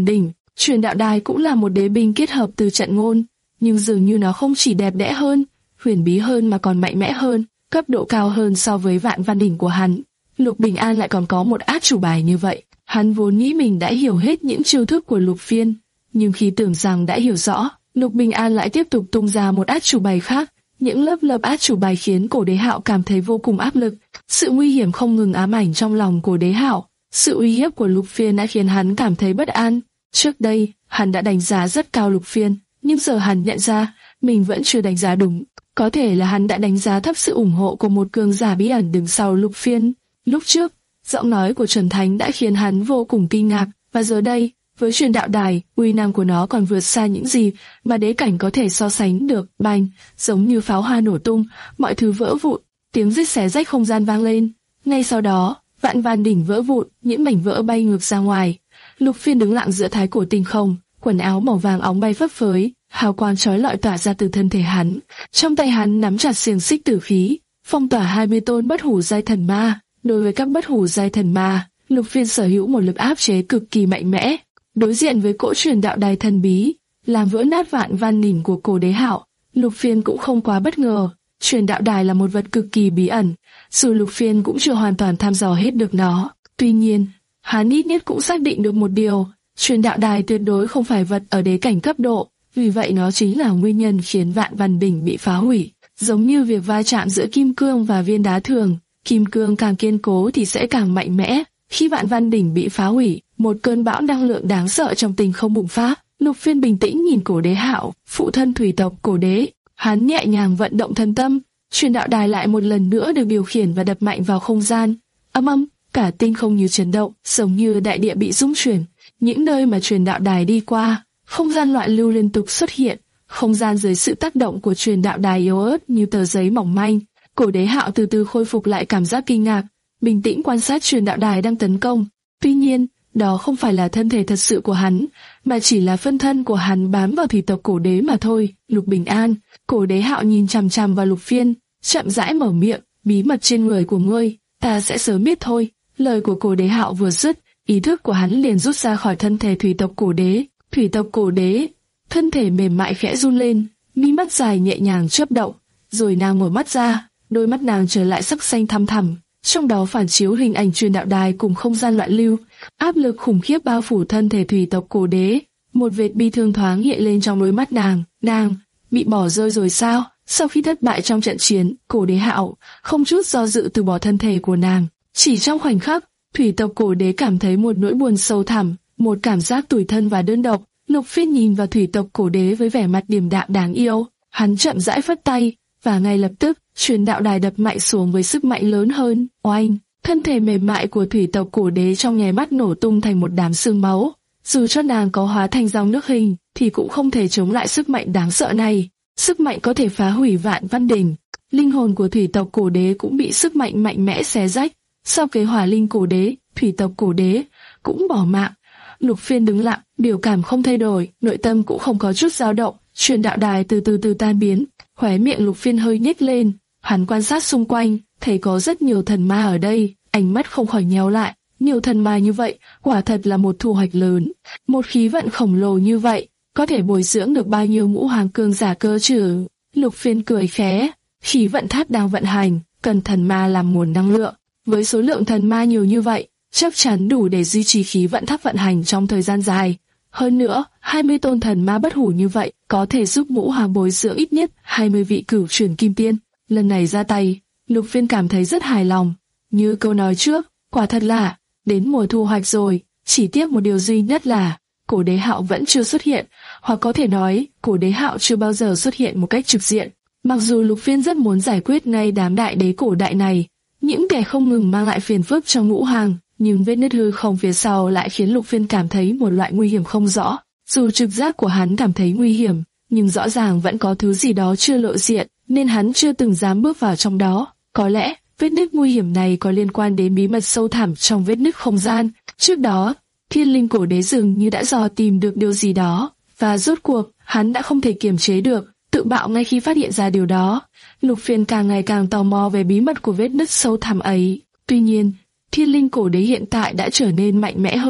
Truyền đạo đài cũng là một đế binh kết hợp từ trận ngôn, nhưng dường như nó không chỉ đẹp đẽ hơn, huyền bí hơn mà còn mạnh mẽ hơn, cấp độ cao hơn so với Vạn Văn đỉnh của hắn. Lục Bình An lại còn có một át chủ bài như vậy. Hắn vốn nghĩ mình đã hiểu hết những chiêu thức của Lục Phiên, nhưng khi tưởng rằng đã hiểu rõ, Lục Bình An lại tiếp tục tung ra một át chủ bài khác. Những lớp lớp át chủ bài khiến Cổ Đế Hạo cảm thấy vô cùng áp lực. Sự nguy hiểm không ngừng ám ảnh trong lòng Cổ Đế Hạo. Sự uy hiếp của Lục Phiên đã khiến hắn cảm thấy bất an. Trước đây, hắn đã đánh giá rất cao Lục Phiên, nhưng giờ hắn nhận ra mình vẫn chưa đánh giá đúng. Có thể là hắn đã đánh giá thấp sự ủng hộ của một cường giả bí ẩn đứng sau Lục Phiên. Lúc trước, giọng nói của Chuẩn Thánh đã khiến hắn vô cùng kinh ngạc, và giờ đây, với truyền đạo đài, uy năng của nó còn vượt xa những gì mà đế cảnh có thể so sánh được. Bành, giống như pháo hoa nổ tung, mọi thứ vỡ vụn, tiếng rít xé rách không gian vang lên. Ngay sau đó, Vạn Văn đỉnh vỡ vụn, những mảnh vỡ bay ngược ra ngoài. Lục Phiên đứng lặng giữa thái cổ tinh không, quần áo màu vàng óng bay phấp phới, hào quang chói lọi tỏa ra từ thân thể hắn. Trong tay hắn nắm chặt xiềng xích tử khí, phong tỏa hai mươi tôn bất hủ giai thần ma. Đối với các bất hủ giai thần ma, Lục Phiên sở hữu một lực áp chế cực kỳ mạnh mẽ. Đối diện với cỗ truyền đạo đài thần bí, làm vỡ nát Vạn Văn đỉnh của Cổ Đế Hạo, Lục Phiên cũng không quá bất ngờ. Truyền đạo đài là một vật cực kỳ bí ẩn, dù Lục Phiên cũng chưa hoàn toàn thăm dò hết được nó. Tuy nhiên, hắn ít nhất cũng xác định được một điều, truyền đạo đài tuyệt đối không phải vật ở đế cảnh cấp độ, vì vậy nó chính là nguyên nhân khiến Vạn Văn đỉnh bị phá hủy. Giống như việc va chạm giữa kim cương và viên đá thường, kim cương càng kiên cố thì sẽ càng mạnh mẽ. Khi Vạn Văn đỉnh bị phá hủy, một cơn bão năng lượng đáng sợ trong tinh không bùng phát. Lục Phiên bình tĩnh nhìn Cổ Đế Hạo, phụ thân thủy tộc Cổ Đế. Hắn nhẹ nhàng vận động thân tâm, truyền đạo đài lại một lần nữa được điều khiển và đập mạnh vào không gian. Âm âm, cả tinh không như chấn động, giống như đại địa bị rung chuyển. Những nơi mà truyền đạo đài đi qua, không gian loạn lưu liên tục xuất hiện. Không gian dưới sự tác động của truyền đạo đài yếu ớt như tờ giấy mỏng manh. Cổ Đế Hạo từ từ khôi phục lại cảm giác kinh ngạc, bình tĩnh quan sát truyền đạo đài đang tấn công. Tuy nhiên, đó không phải là thân thể thật sự của hắn, mà chỉ là phân thân của hắn bám vào thủy tộc Cổ Đế mà thôi. Lục Bình An, Cổ Đế Hạo nhìn chằm chằm vào Lục Phiên, chậm rãi mở miệng, bí mật trên người của ngươi, ta sẽ sớm biết thôi. Lời của Cổ Đế Hạo vừa dứt, ý thức của hắn liền rút ra khỏi thân thể thủy tộc Cổ Đế. Thủy tộc Cổ Đế, thân thể mềm mại khẽ run lên, mi mắt dài nhẹ nhàng chớp động, rồi nàng mở mắt ra, đôi mắt nàng trở lại sắc xanh thăm thẳm, trong đó phản chiếu hình ảnh truyền đạo đài cùng không gian loạn lưu. Áp lực khủng khiếp bao phủ thân thể thủy tộc Cổ Đế, một vệt bi thương thoáng hiện lên trong đôi mắt nàng. Nàng bị bỏ rơi rồi sao? Sau khi thất bại trong trận chiến, Cổ Đế Hạo không chút do dự từ bỏ thân thể của nàng. Chỉ trong khoảnh khắc, thủy tộc Cổ Đế cảm thấy một nỗi buồn sâu thẳm, một cảm giác tủi thân và đơn độc. Lục Phiên nhìn vào thủy tộc Cổ Đế với vẻ mặt điềm đạm đáng yêu, hắn chậm rãi phất tay, và ngay lập tức, truyền đạo đài đập mạnh xuống với sức mạnh lớn hơn. Oanh! Thân thể mềm mại của thủy tộc Cổ Đế trong nháy mắt nổ tung thành một đám xương máu. Dù cho nàng có hóa thành dòng nước hình, thì cũng không thể chống lại sức mạnh đáng sợ này. Sức mạnh có thể phá hủy Vạn Văn đỉnh. Linh hồn của thủy tộc Cổ Đế cũng bị sức mạnh mạnh mẽ xé rách. Sau cái hỏa linh Cổ Đế, thủy tộc Cổ Đế cũng bỏ mạng. Lục Phiên đứng lặng, biểu cảm không thay đổi, nội tâm cũng không có chút dao động. Truyền đạo đài từ từ từ tan biến, khóe miệng Lục Phiên hơi nhếch lên. Hắn quan sát xung quanh, thấy có rất nhiều thần ma ở đây, ánh mắt không khỏi nheo lại. Nhiều thần ma như vậy, quả thật là một thu hoạch lớn. Một khí vận khổng lồ như vậy, có thể bồi dưỡng được bao nhiêu ngũ hoàng cường giả cơ chứ? Lục Phiên cười khẽ, khí vận tháp đang vận hành, cần thần ma làm nguồn năng lượng. Với số lượng thần ma nhiều như vậy, chắc chắn đủ để duy trì khí vận tháp vận hành trong thời gian dài. Hơn nữa, hai mươi tôn thần ma bất hủ như vậy có thể giúp ngũ hoàng bồi dưỡng ít nhất hai mươi vị cửu truyền kim tiên. Lần này ra tay, Lục Phiên cảm thấy rất hài lòng. Như câu nói trước, quả thật là đến mùa thu hoạch rồi, chỉ tiếc một điều duy nhất là Cổ Đế Hạo vẫn chưa xuất hiện, hoặc có thể nói Cổ Đế Hạo chưa bao giờ xuất hiện một cách trực diện. Mặc dù Lục Phiên rất muốn giải quyết ngay đám đại đế cổ đại này, những kẻ không ngừng mang lại phiền phức cho ngũ hoàng, nhưng vết nứt hư không phía sau lại khiến Lục Phiên cảm thấy một loại nguy hiểm không rõ. Dù trực giác của hắn cảm thấy nguy hiểm, nhưng rõ ràng vẫn có thứ gì đó chưa lộ diện, nên hắn chưa từng dám bước vào trong đó. Có lẽ vết nứt nguy hiểm này có liên quan đến bí mật sâu thẳm trong vết nứt không gian. Trước đó, Thiên Linh Cổ Đế dường như đã dò tìm được điều gì đó, và rốt cuộc hắn đã không thể kiềm chế được, tự bạo ngay khi phát hiện ra điều đó. Lục Phiên càng ngày càng tò mò về bí mật của vết nứt sâu thẳm ấy. Tuy nhiên, Thiên Linh Cổ Đế hiện tại đã trở nên mạnh mẽ hơn,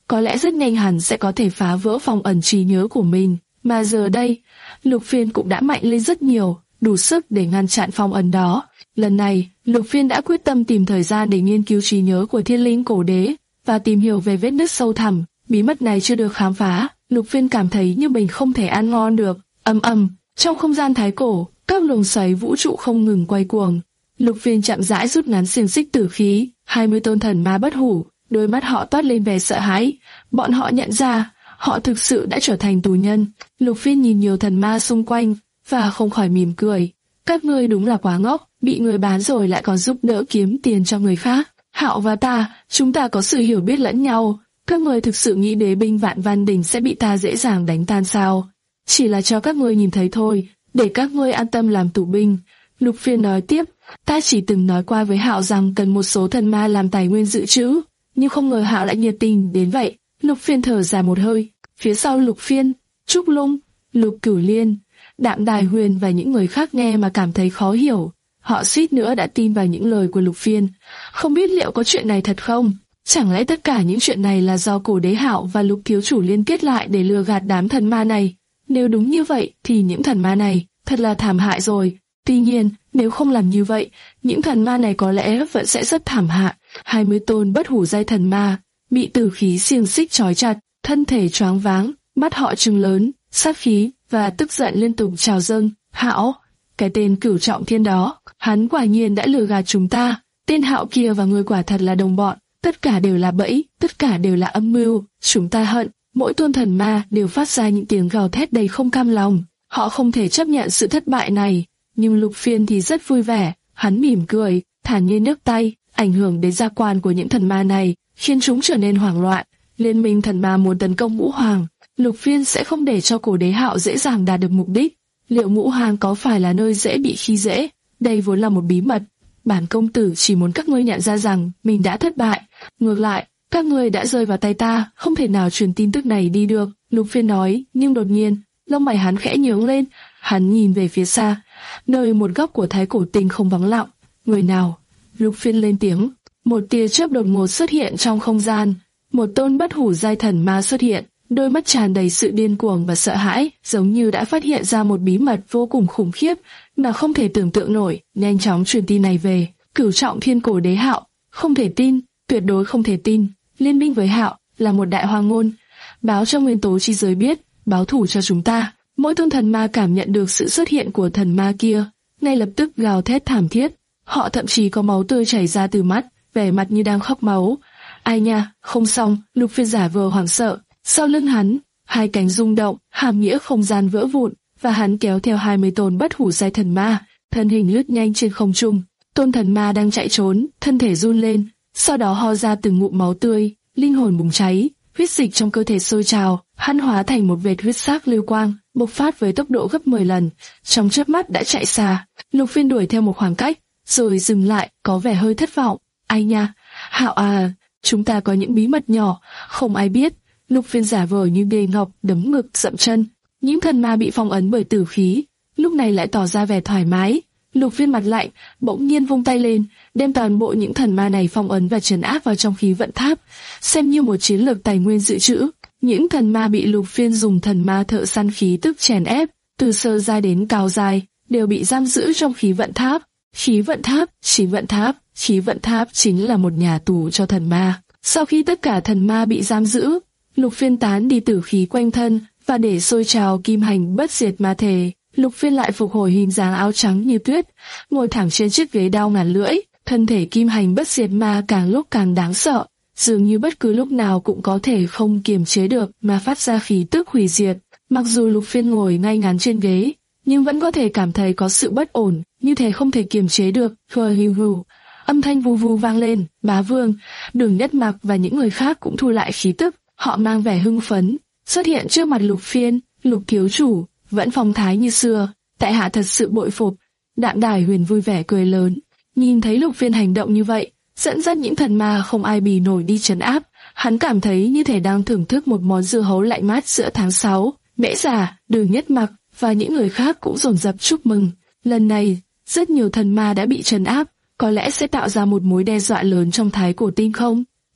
có lẽ rất nhanh hắn sẽ có thể phá vỡ phong ẩn trí nhớ của mình. Mà giờ đây, Lục Phiên cũng đã mạnh lên rất nhiều, đủ sức để ngăn chặn phong ấn đó. Lần này, Lục Phiên đã quyết tâm tìm thời gian để nghiên cứu trí nhớ của Thiên Linh Cổ Đế và tìm hiểu về vết nứt sâu thẳm. Bí mật này chưa được khám phá, Lục Phiên cảm thấy như mình không thể ăn ngon được. Ầm ầm, trong không gian thái cổ, các luồng xoáy vũ trụ không ngừng quay cuồng. Lục Phiên chậm rãi rút ngắn xiềng xích tử khí, hai mươi tôn thần ma bất hủ, đôi mắt họ toát lên vẻ sợ hãi. Bọn họ nhận ra, họ thực sự đã trở thành tù nhân. Lục Phiên nhìn nhiều thần ma xung quanh và không khỏi mỉm cười. Các ngươi đúng là quá ngốc, bị người bán rồi lại còn giúp đỡ kiếm tiền cho người khác. Hạo và ta, chúng ta có sự hiểu biết lẫn nhau. Các ngươi thực sự nghĩ đế binh Vạn Văn Đình sẽ bị ta dễ dàng đánh tan sao? Chỉ là cho các ngươi nhìn thấy thôi, để các ngươi an tâm làm tù binh. Lục Phiên nói tiếp, ta chỉ từng nói qua với Hạo rằng cần một số thần ma làm tài nguyên dự trữ, nhưng không ngờ Hạo lại nhiệt tình đến vậy. Lục Phiên thở dài một hơi. Phía sau Lục Phiên, Trúc Lung, Lục Cửu Liên, Đạm Đài Huyền và những người khác nghe mà cảm thấy khó hiểu. Họ suýt nữa đã tin vào những lời của Lục Phiên. Không biết liệu có chuyện này thật không? Chẳng lẽ tất cả những chuyện này là do Cổ Đế Hạo và Lục Thiếu Chủ liên kết lại để lừa gạt đám thần ma này? Nếu đúng như vậy thì những thần ma này thật là thảm hại rồi. Tuy nhiên, nếu không làm như vậy, những thần ma này có lẽ vẫn sẽ rất thảm hại. Hai mươi tôn bất hủ giai thần ma bị tử khí xiềng xích trói chặt, thân thể choáng váng, mắt họ trừng lớn, sát khí và tức giận liên tục trào dâng. Hạo, cái tên Cửu Trọng Thiên đó, hắn quả nhiên đã lừa gạt chúng ta. Tên Hạo kia và người quả thật là đồng bọn, tất cả đều là bẫy, tất cả đều là âm mưu. Chúng ta hận. Mỗi tôn thần ma đều phát ra những tiếng gào thét đầy không cam lòng. Họ không thể chấp nhận sự thất bại này, nhưng Lục Phiên thì rất vui vẻ. Hắn mỉm cười, thản nhiên nhấc tay, ảnh hưởng đến gia quan của những thần ma này, khiến chúng trở nên hoảng loạn. Liên minh thần ma muốn tấn công Ngũ Hoàng, Lục Phiên sẽ không để cho Cổ Đế Hạo dễ dàng đạt được mục đích. Liệu Ngũ Hoàng có phải là nơi dễ bị khi dễ? Đây vốn là một bí mật. Bản công tử chỉ muốn các ngươi nhận ra rằng mình đã thất bại. Ngược lại, các ngươi đã rơi vào tay ta, không thể nào truyền tin tức này đi được. Lục Phiên nói, nhưng đột nhiên, lông mày hắn khẽ nhướng lên. Hắn nhìn về phía xa, nơi một góc của Thái Cổ Tinh không vắng lặng. Người nào? Lục Phiên lên tiếng. Một tia chớp đột ngột xuất hiện trong không gian. Một tôn bất hủ giai thần ma xuất hiện, đôi mắt tràn đầy sự điên cuồng và sợ hãi, giống như đã phát hiện ra một bí mật vô cùng khủng khiếp mà không thể tưởng tượng nổi. Nhanh chóng truyền tin này về. Cửu Trọng Thiên Cổ Đế Hạo, không thể tin, tuyệt đối không thể tin. Liên minh với Hạo là một đại hoang ngôn, báo cho nguyên tố chi giới biết, báo thủ cho chúng ta. Mỗi tôn thần ma cảm nhận được sự xuất hiện của thần ma kia, ngay lập tức gào thét thảm thiết. Họ thậm chí có máu tươi chảy ra từ mắt, vẻ mặt như đang khóc máu. Ai nha, không xong. Lục Phiên giả vờ hoảng sợ. Sau lưng hắn, hai cánh rung động, hàm nghĩa không gian vỡ vụn, và hắn kéo theo hai mươi tôn bất hủ giai thần ma, thân hình lướt nhanh trên không trung. Tôn thần ma đang chạy trốn, thân thể run lên, sau đó ho ra từng ngụm máu tươi, linh hồn bùng cháy, huyết dịch trong cơ thể sôi trào, hắn hóa thành một vệt huyết sắc lưu quang, bộc phát với tốc độ gấp mười lần, trong chớp mắt đã chạy xa. Lục Phiên đuổi theo một khoảng cách, rồi dừng lại, có vẻ hơi thất vọng. Ai nha, Hạo à, chúng ta có những bí mật nhỏ, không ai biết. Lục Phiên giả vờ như nghề ngọc, đấm ngực, dậm chân. Những thần ma bị phong ấn bởi tử khí, lúc này lại tỏ ra vẻ thoải mái. Lục Phiên mặt lạnh, bỗng nhiên vung tay lên, đem toàn bộ những thần ma này phong ấn và trấn áp vào trong khí vận tháp, xem như một chiến lược tài nguyên dự trữ. Những thần ma bị Lục Phiên dùng thần ma thợ săn khí tức chèn ép, từ sơ giai đến cao giai, đều bị giam giữ trong khí vận tháp. Khí vận tháp, khí vận tháp, khí vận tháp chính là một nhà tù cho thần ma. Sau khi tất cả thần ma bị giam giữ, Lục Phiên tán đi tử khí quanh thân và để sôi trào kim hành bất diệt ma thể. Lục Phiên lại phục hồi hình dáng áo trắng như tuyết, ngồi thẳng trên chiếc ghế đao ngàn lưỡi. Thân thể kim hành bất diệt ma càng lúc càng đáng sợ, dường như bất cứ lúc nào cũng có thể không kiềm chế được mà phát ra khí tức hủy diệt. Mặc dù Lục Phiên ngồi ngay ngắn trên ghế, nhưng vẫn có thể cảm thấy có sự bất ổn, như thể không thể kiềm chế được. Hừ hừ hừ, âm thanh vù vù vang lên. Bá Vương, Đường Nhất Mặc và những người khác cũng thu lại khí tức, họ mang vẻ hưng phấn, xuất hiện trước mặt Lục Phiên. Lục thiếu chủ vẫn phong thái như xưa, tại hạ thật sự bội phục. Đạm Đài Huyền vui vẻ cười lớn, nhìn thấy Lục Phiên hành động như vậy, dẫn dắt những thần ma không ai bì nổi đi trấn áp. Hắn cảm thấy như thể đang thưởng thức một món dưa hấu lạnh mát giữa tháng sáu. Mễ Giả, Đường Nhất Mặc và những người khác cũng dồn dập chúc mừng. Lần này, rất nhiều thần ma đã bị trấn áp, có lẽ sẽ tạo ra một mối đe dọa lớn trong Thái Cổ Tinh không?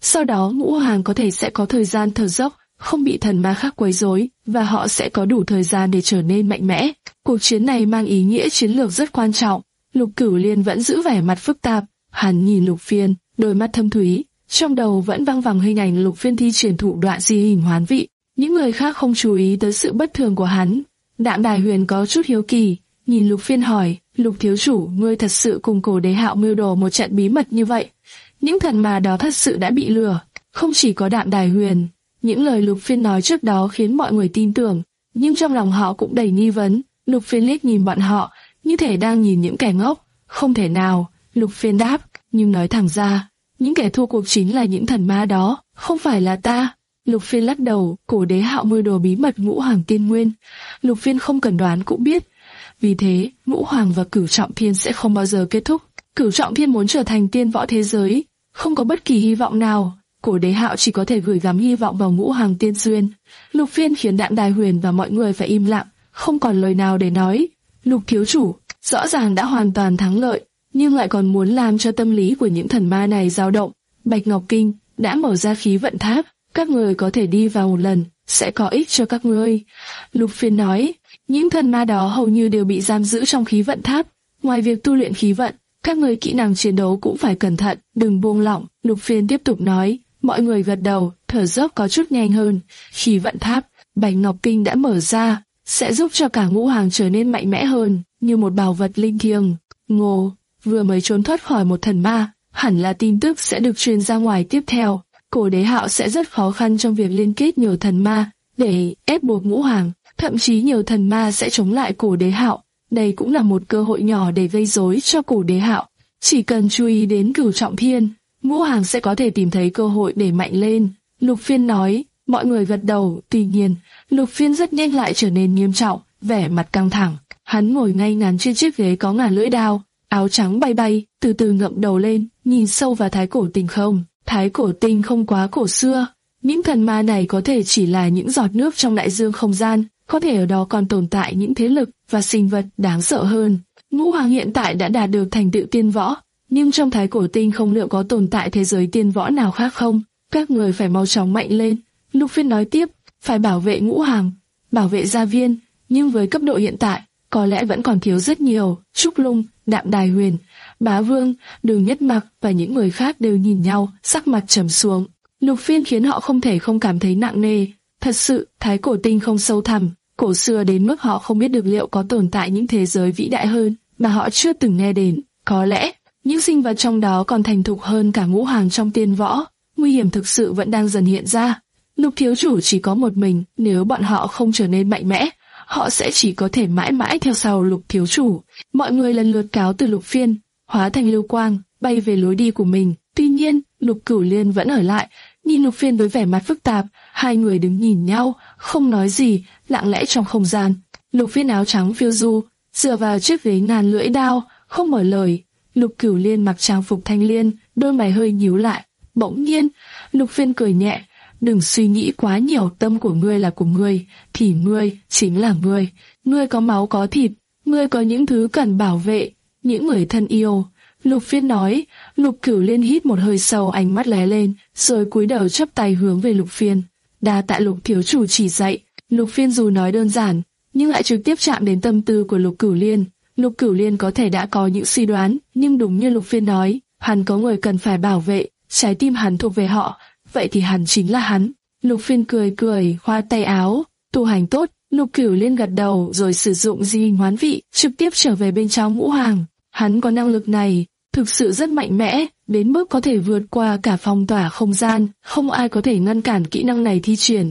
Sau đó Ngũ Hoàng có thể sẽ có thời gian thở dốc, không bị thần ma khác quấy rối, và họ sẽ có đủ thời gian để trở nên mạnh mẽ. Cuộc chiến này mang ý nghĩa chiến lược rất quan trọng. Lục Cửu Liên vẫn giữ vẻ mặt phức tạp, hắn nhìn Lục Phiên, đôi mắt thâm thúy, trong đầu vẫn văng vẳng hình ảnh Lục Phiên thi triển thủ đoạn di hình hoán vị. Những người khác không chú ý tới sự bất thường của hắn. Đạm Đài Huyền có chút hiếu kỳ, nhìn Lục Phiên hỏi, Lục thiếu chủ, ngươi thật sự cùng Cổ Đế Hạo mưu đồ một trận bí mật như vậy? Những thần ma đó thật sự đã bị lừa. Không chỉ có Đạm Đài Huyền, những lời Lục Phiên nói trước đó khiến mọi người tin tưởng, nhưng trong lòng họ cũng đầy nghi vấn. Lục Phiên liếc nhìn bọn họ, như thể đang nhìn những kẻ ngốc. Không thể nào, Lục Phiên đáp, nhưng nói thẳng ra, những kẻ thua cuộc chính là những thần ma đó, không phải là ta. Lục Phiên lắc đầu, Cổ Đế Hạo mưu đồ bí mật Ngũ Hoàng Tiên Nguyên. Lục Phiên không cần đoán cũng biết. Vì thế, Ngũ Hoàng và Cửu Trọng Thiên sẽ không bao giờ kết thúc. Cửu Trọng Thiên muốn trở thành tiên võ thế giới, không có bất kỳ hy vọng nào. Cổ Đế Hạo chỉ có thể gửi gắm hy vọng vào Ngũ Hoàng Tiên Duyên. Lục Phiên khiến Đạm Đài Huyền và mọi người phải im lặng, không còn lời nào để nói. Lục thiếu chủ, rõ ràng đã hoàn toàn thắng lợi, nhưng lại còn muốn làm cho tâm lý của những thần ma này dao động. Bạch Ngọc Kinh đã mở ra khí vận tháp, các người có thể đi vào một lần, sẽ có ích cho các ngươi. Lục Phiên nói, những thần ma đó hầu như đều bị giam giữ trong khí vận tháp. Ngoài việc tu luyện khí vận, các người kỹ năng chiến đấu cũng phải cẩn thận, đừng buông lỏng. Lục Phiên tiếp tục nói, mọi người gật đầu, thở dốc có chút nhanh hơn. Khí vận tháp, Bạch Ngọc Kinh đã mở ra, sẽ giúp cho cả Ngũ Hoàng trở nên mạnh mẽ hơn, như một bảo vật linh thiêng. Ngô, vừa mới trốn thoát khỏi một thần ma, hẳn là tin tức sẽ được truyền ra ngoài tiếp theo. Cổ Đế Hạo sẽ rất khó khăn trong việc liên kết nhiều thần ma để ép buộc Ngũ Hoàng, thậm chí nhiều thần ma sẽ chống lại Cổ Đế Hạo. Đây cũng là một cơ hội nhỏ để gây rối cho Cổ Đế Hạo. Chỉ cần chú ý đến Cửu Trọng Thiên, Ngũ Hoàng sẽ có thể tìm thấy cơ hội để mạnh lên. Lục Phiên nói, mọi người gật đầu. Tuy nhiên, Lục Phiên rất nhanh lại trở nên nghiêm trọng, vẻ mặt căng thẳng. Hắn ngồi ngay ngắn trên chiếc ghế có ngàn lưỡi đao, áo trắng bay bay, từ từ ngậm đầu lên, nhìn sâu vào Thái Cổ Tinh không. Thái Cổ Tinh không quá cổ xưa, những thần ma này có thể chỉ là những giọt nước trong đại dương không gian, có thể ở đó còn tồn tại những thế lực và sinh vật đáng sợ hơn. Ngũ Hoàng hiện tại đã đạt được thành tựu tiên võ, nhưng trong Thái Cổ Tinh không liệu có tồn tại thế giới tiên võ nào khác không? Các người phải mau chóng mạnh lên. Lục Phiên nói tiếp, phải bảo vệ Ngũ Hoàng, bảo vệ gia viên, nhưng với cấp độ hiện tại, có lẽ vẫn còn thiếu rất nhiều. Trúc Lung, Đạm Đài Huyền, Bá Vương, Đường Nhất Mặc và những người khác đều nhìn nhau, sắc mặt trầm xuống. Lục Phiên khiến họ không thể không cảm thấy nặng nề. Thật sự, Thái Cổ Tinh không sâu thẳm, cổ xưa đến mức họ không biết được liệu có tồn tại những thế giới vĩ đại hơn mà họ chưa từng nghe đến. Có lẽ, những sinh vật trong đó còn thành thục hơn cả Ngũ Hoàng trong tiên võ. Nguy hiểm thực sự vẫn đang dần hiện ra. Lục thiếu chủ chỉ có một mình, nếu bọn họ không trở nên mạnh mẽ, họ sẽ chỉ có thể mãi mãi theo sau Lục thiếu chủ. Mọi người lần lượt cáo từ Lục Phiên, hóa thành lưu quang, bay về lối đi của mình. Tuy nhiên, Lục Cửu Liên vẫn ở lại, nhìn Lục Phiên với vẻ mặt phức tạp. Hai người đứng nhìn nhau, không nói gì, lặng lẽ trong không gian. Lục Phiên áo trắng phiêu du, dựa vào chiếc ghế ngàn lưỡi đao, không mở lời. Lục Cửu Liên mặc trang phục thanh liên, đôi mày hơi nhíu lại. Bỗng nhiên, Lục Phiên cười nhẹ, đừng suy nghĩ quá nhiều, tâm của ngươi là của ngươi, thì ngươi chính là ngươi. Ngươi có máu có thịt, ngươi có những thứ cần bảo vệ, những người thân yêu. Lục Phiên nói. Lục Cửu Liên hít một hơi sâu, ánh mắt lóe lên, rồi cúi đầu chắp tay hướng về Lục Phiên. Đa tạ Lục thiếu chủ chỉ dạy. Lục Phiên dù nói đơn giản, nhưng lại trực tiếp chạm đến tâm tư của Lục Cửu Liên. Lục Cửu Liên có thể đã có những suy đoán, nhưng đúng như Lục Phiên nói, hắn có người cần phải bảo vệ, trái tim hắn thuộc về họ, vậy thì hắn chính là hắn. Lục Phiên cười cười, khoa tay áo, tu hành tốt. Lục Cửu Liên gật đầu rồi sử dụng di hình hoán vị, trực tiếp trở về bên trong Ngũ Hoàng. Hắn có năng lực này, thực sự rất mạnh mẽ, đến mức có thể vượt qua cả phong tỏa không gian, không ai có thể ngăn cản kỹ năng này thi triển.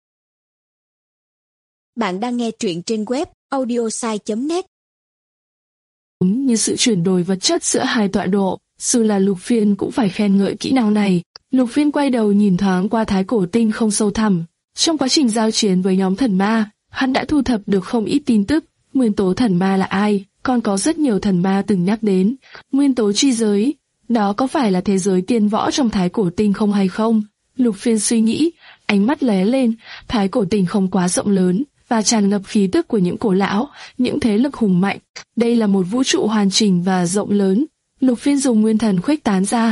Bạn đang nghe truyện trên web audiosai chấm net. Đúng như sự chuyển đổi vật chất giữa hai tọa độ, dù là Lục Phiên cũng phải khen ngợi kỹ năng này. Lục Phiên quay đầu nhìn thoáng qua Thái Cổ Tinh không sâu thẳm. Trong quá trình giao chiến với nhóm thần ma, hắn đã thu thập được không ít tin tức. Nguyên tố thần ma là ai? Còn có rất nhiều thần ma từng nhắc đến. Nguyên tố chi giới, đó có phải là thế giới tiên võ trong Thái Cổ Tinh không hay không? Lục Phiên suy nghĩ, ánh mắt lóe lên. Thái Cổ Tinh không quá rộng lớn và tràn ngập khí tức của những cổ lão, những thế lực hùng mạnh. Đây là một vũ trụ hoàn chỉnh và rộng lớn. Lục Phiên dùng nguyên thần khuếch tán ra,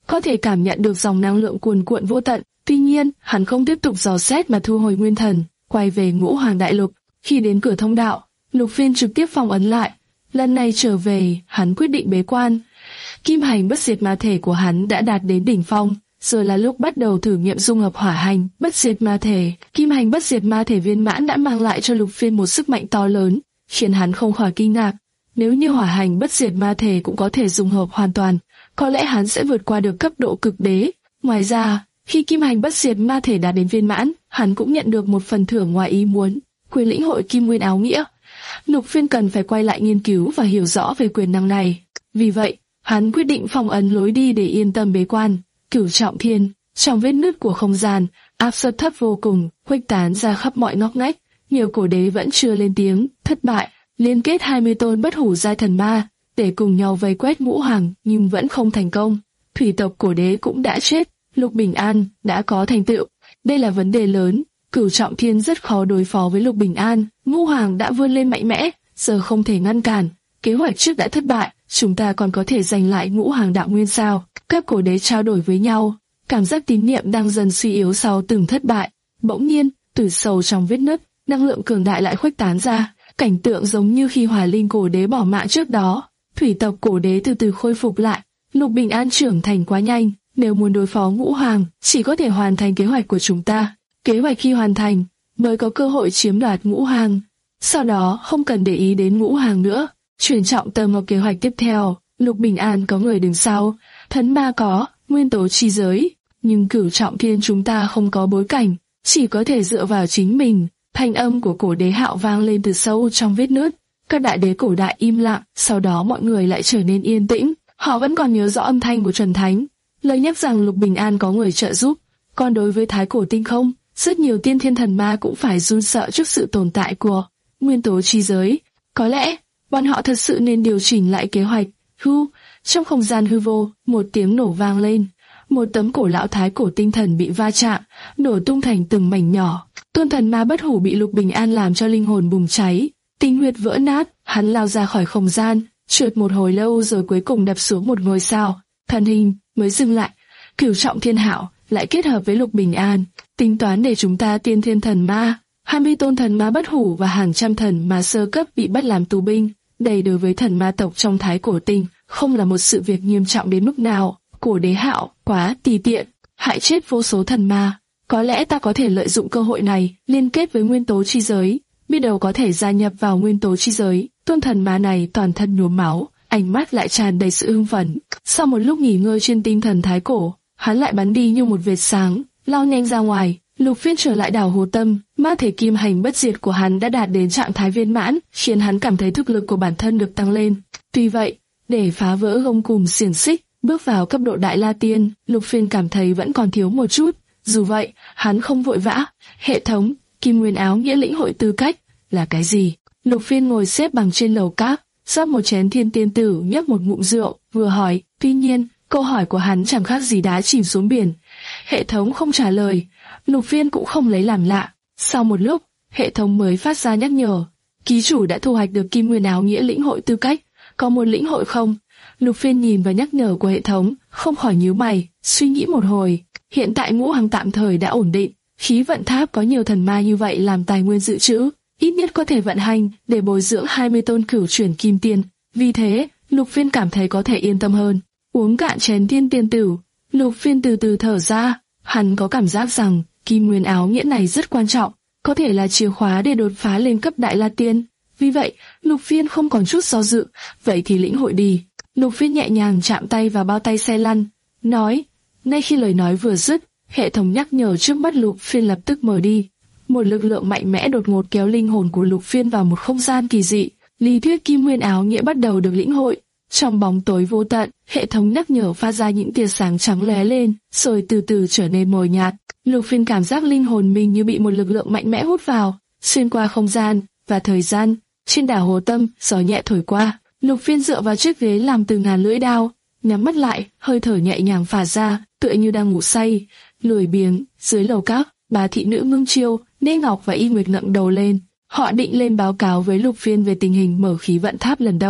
có thể cảm nhận được dòng năng lượng cuồn cuộn vô tận. Tuy nhiên, hắn không tiếp tục dò xét mà thu hồi nguyên thần, quay về Ngũ Hoàng Đại Lục. Khi đến cửa thông đạo, Lục Phiên trực tiếp phong ấn lại. Lần này trở về, hắn quyết định bế quan. Kim hành bất diệt ma thể của hắn đã đạt đến đỉnh phong, rồi là lúc bắt đầu thử nghiệm dung hợp hỏa hành bất diệt ma thể. Kim hành bất diệt ma thể viên mãn đã mang lại cho Lục Phiên một sức mạnh to lớn, khiến hắn không khỏi kinh ngạc. Nếu như hỏa hành bất diệt ma thể cũng có thể dung hợp hoàn toàn, có lẽ hắn sẽ vượt qua được cấp độ cực đế. Ngoài ra, khi kim hành bất diệt ma thể đạt đến viên mãn, hắn cũng nhận được một phần thưởng ngoài ý muốn, quyền lĩnh hội kim nguyên áo nghĩa. Lục Phiên cần phải quay lại nghiên cứu và hiểu rõ về quyền năng này. Vì vậy, hắn quyết định phong ấn lối đi để yên tâm bế quan. Cửu Trọng Thiên, trong vết nứt của không gian, áp suất thấp vô cùng, khuếch tán ra khắp mọi ngóc ngách. Nhiều cổ đế vẫn chưa lên tiếng, thất bại, liên kết hai mươi tôn bất hủ giai thần ma để cùng nhau vây quét Ngũ Hoàng, nhưng vẫn không thành công. Thủy tộc cổ đế cũng đã chết, Lục Bình An đã có thành tựu. Đây là vấn đề lớn. Cửu Trọng Thiên rất khó đối phó với Lục Bình An. Ngũ Hoàng đã vươn lên mạnh mẽ, giờ không thể ngăn cản. Kế hoạch trước đã thất bại, chúng ta còn có thể giành lại Ngũ Hoàng đạo nguyên sao? Các cổ đế trao đổi với nhau, cảm giác tín niệm đang dần suy yếu sau từng thất bại. Bỗng nhiên, từ sâu trong vết nứt, năng lượng cường đại lại khuếch tán ra, cảnh tượng giống như khi Hỏa Linh cổ đế bỏ mạng trước đó. Thủy tộc cổ đế từ từ khôi phục lại. Lục Bình An trưởng thành quá nhanh, nếu muốn đối phó Ngũ Hoàng, chỉ có thể hoàn thành kế hoạch của chúng ta. Kế hoạch khi hoàn thành, mới có cơ hội chiếm đoạt Ngũ Hoàng. Sau đó, không cần để ý đến Ngũ Hoàng nữa, chuyển trọng tâm vào kế hoạch tiếp theo. Lục Bình An có người đứng sau, thần ma có, nguyên tố chi giới, nhưng Cửu Trọng Thiên chúng ta không có bối cảnh, chỉ có thể dựa vào chính mình. Thanh âm của cổ đế Hạo vang lên từ sâu trong vết nứt. Các đại đế cổ đại im lặng, sau đó mọi người lại trở nên yên tĩnh. Họ vẫn còn nhớ rõ âm thanh của Chuẩn Thánh, lời nhắc rằng Lục Bình An có người trợ giúp. Còn đối với Thái Cổ Tinh Không, rất nhiều tiên thiên thần ma cũng phải run sợ trước sự tồn tại của nguyên tố chi giới. Có lẽ, bọn họ thật sự nên điều chỉnh lại kế hoạch. Hu, trong không gian hư vô, một tiếng nổ vang lên. Một tấm cổ lão Thái Cổ tinh thần bị va chạm, nổ tung thành từng mảnh nhỏ. Tôn thần ma bất hủ bị Lục Bình An làm cho linh hồn bùng cháy, tinh huyết vỡ nát, hắn lao ra khỏi không gian, trượt một hồi lâu rồi cuối cùng đập xuống một ngôi sao. Thần hình mới dừng lại. Cửu Trọng Thiên Hạo lại kết hợp với Lục Bình An, tính toán để chúng ta tiên thiên thần ma, hai mươi tôn thần ma bất hủ và hàng trăm thần ma sơ cấp bị bắt làm tù binh. Đây đối với thần ma tộc trong Thái Cổ Tinh không là một sự việc nghiêm trọng đến mức nào. Cổ đế Hạo quá tùy tiện, hại chết vô số thần ma. Có lẽ ta có thể lợi dụng cơ hội này liên kết với nguyên tố chi giới, biết đâu có thể gia nhập vào nguyên tố chi giới. Tôn thần ma này toàn thân nhuốm máu, ánh mắt lại tràn đầy sự hưng phấn. Sau một lúc nghỉ ngơi trên tinh thần Thái Cổ, hắn lại bắn đi như một vệt sáng, lao nhanh ra ngoài. Lục Phiên trở lại đảo Hồ Tâm, ma thể kim hành bất diệt của hắn đã đạt đến trạng thái viên mãn, khiến hắn cảm thấy thực lực của bản thân được tăng lên. Tuy vậy, để phá vỡ gông cùm xiềng xích, bước vào cấp độ Đại La Tiên, Lục Phiên cảm thấy vẫn còn thiếu một chút. Dù vậy, hắn không vội vã. Hệ thống Kim Nguyên Áo Nghĩa lĩnh hội tư cách là cái gì? Lục Phiên ngồi xếp bằng trên lầu cát, rót một chén thiên tiên tử, nhấp một ngụm rượu, vừa hỏi. Tuy nhiên, câu hỏi của hắn chẳng khác gì đá chìm xuống biển. Hệ thống không trả lời, Lục Phiên cũng không lấy làm lạ. Sau một lúc, hệ thống mới phát ra nhắc nhở. Ký chủ đã thu hoạch được Kim Nguyên Áo Nghĩa lĩnh hội tư cách, có muốn lĩnh hội không? Lục Phiên nhìn vào nhắc nhở của hệ thống, không khỏi nhíu mày, suy nghĩ một hồi. Hiện tại Ngũ Hoàng tạm thời đã ổn định, khí vận tháp có nhiều thần ma như vậy làm tài nguyên dự trữ, ít nhất có thể vận hành để bồi dưỡng hai mươi tôn cửu chuyển kim tiên. Vì thế, Lục Phiên cảm thấy có thể yên tâm hơn. Uống cạn chén thiên tiên tử, Lục Phiên từ từ thở ra. Hắn có cảm giác rằng Kim Nguyên Áo Nghĩa này rất quan trọng, có thể là chìa khóa để đột phá lên cấp Đại La Tiên. Vì vậy, Lục Phiên không còn chút do dự, vậy thì lĩnh hội đi. Lục Phiên nhẹ nhàng chạm tay vào bao tay xe lăn, nói. Ngay khi lời nói vừa dứt, hệ thống nhắc nhở trước mắt Lục Phiên lập tức mở đi. Một lực lượng mạnh mẽ đột ngột kéo linh hồn của Lục Phiên vào một không gian kỳ dị. Lý thuyết Kim Nguyên Áo Nghĩa bắt đầu được lĩnh hội. Trong bóng tối vô tận, hệ thống nhắc nhở pha ra những tia sáng trắng lóe lên, rồi từ từ trở nên mờ nhạt. Lục Phiên cảm giác linh hồn mình như bị một lực lượng mạnh mẽ hút vào, xuyên qua không gian và thời gian. Trên đảo Hồ Tâm, gió nhẹ thổi qua. Lục Phiên dựa vào chiếc ghế làm từ ngàn lưỡi đao, nhắm mắt lại, hơi thở nhẹ nhàng phả ra, tựa như đang ngủ say. Lười biếng, dưới lầu các, bà thị nữ Ngưng Chiêu, Nê Ngọc và Y Nguyệt ngẩng đầu lên. Họ định lên báo cáo với Lục Phiên về tình hình mở khí vận tháp lần đầu,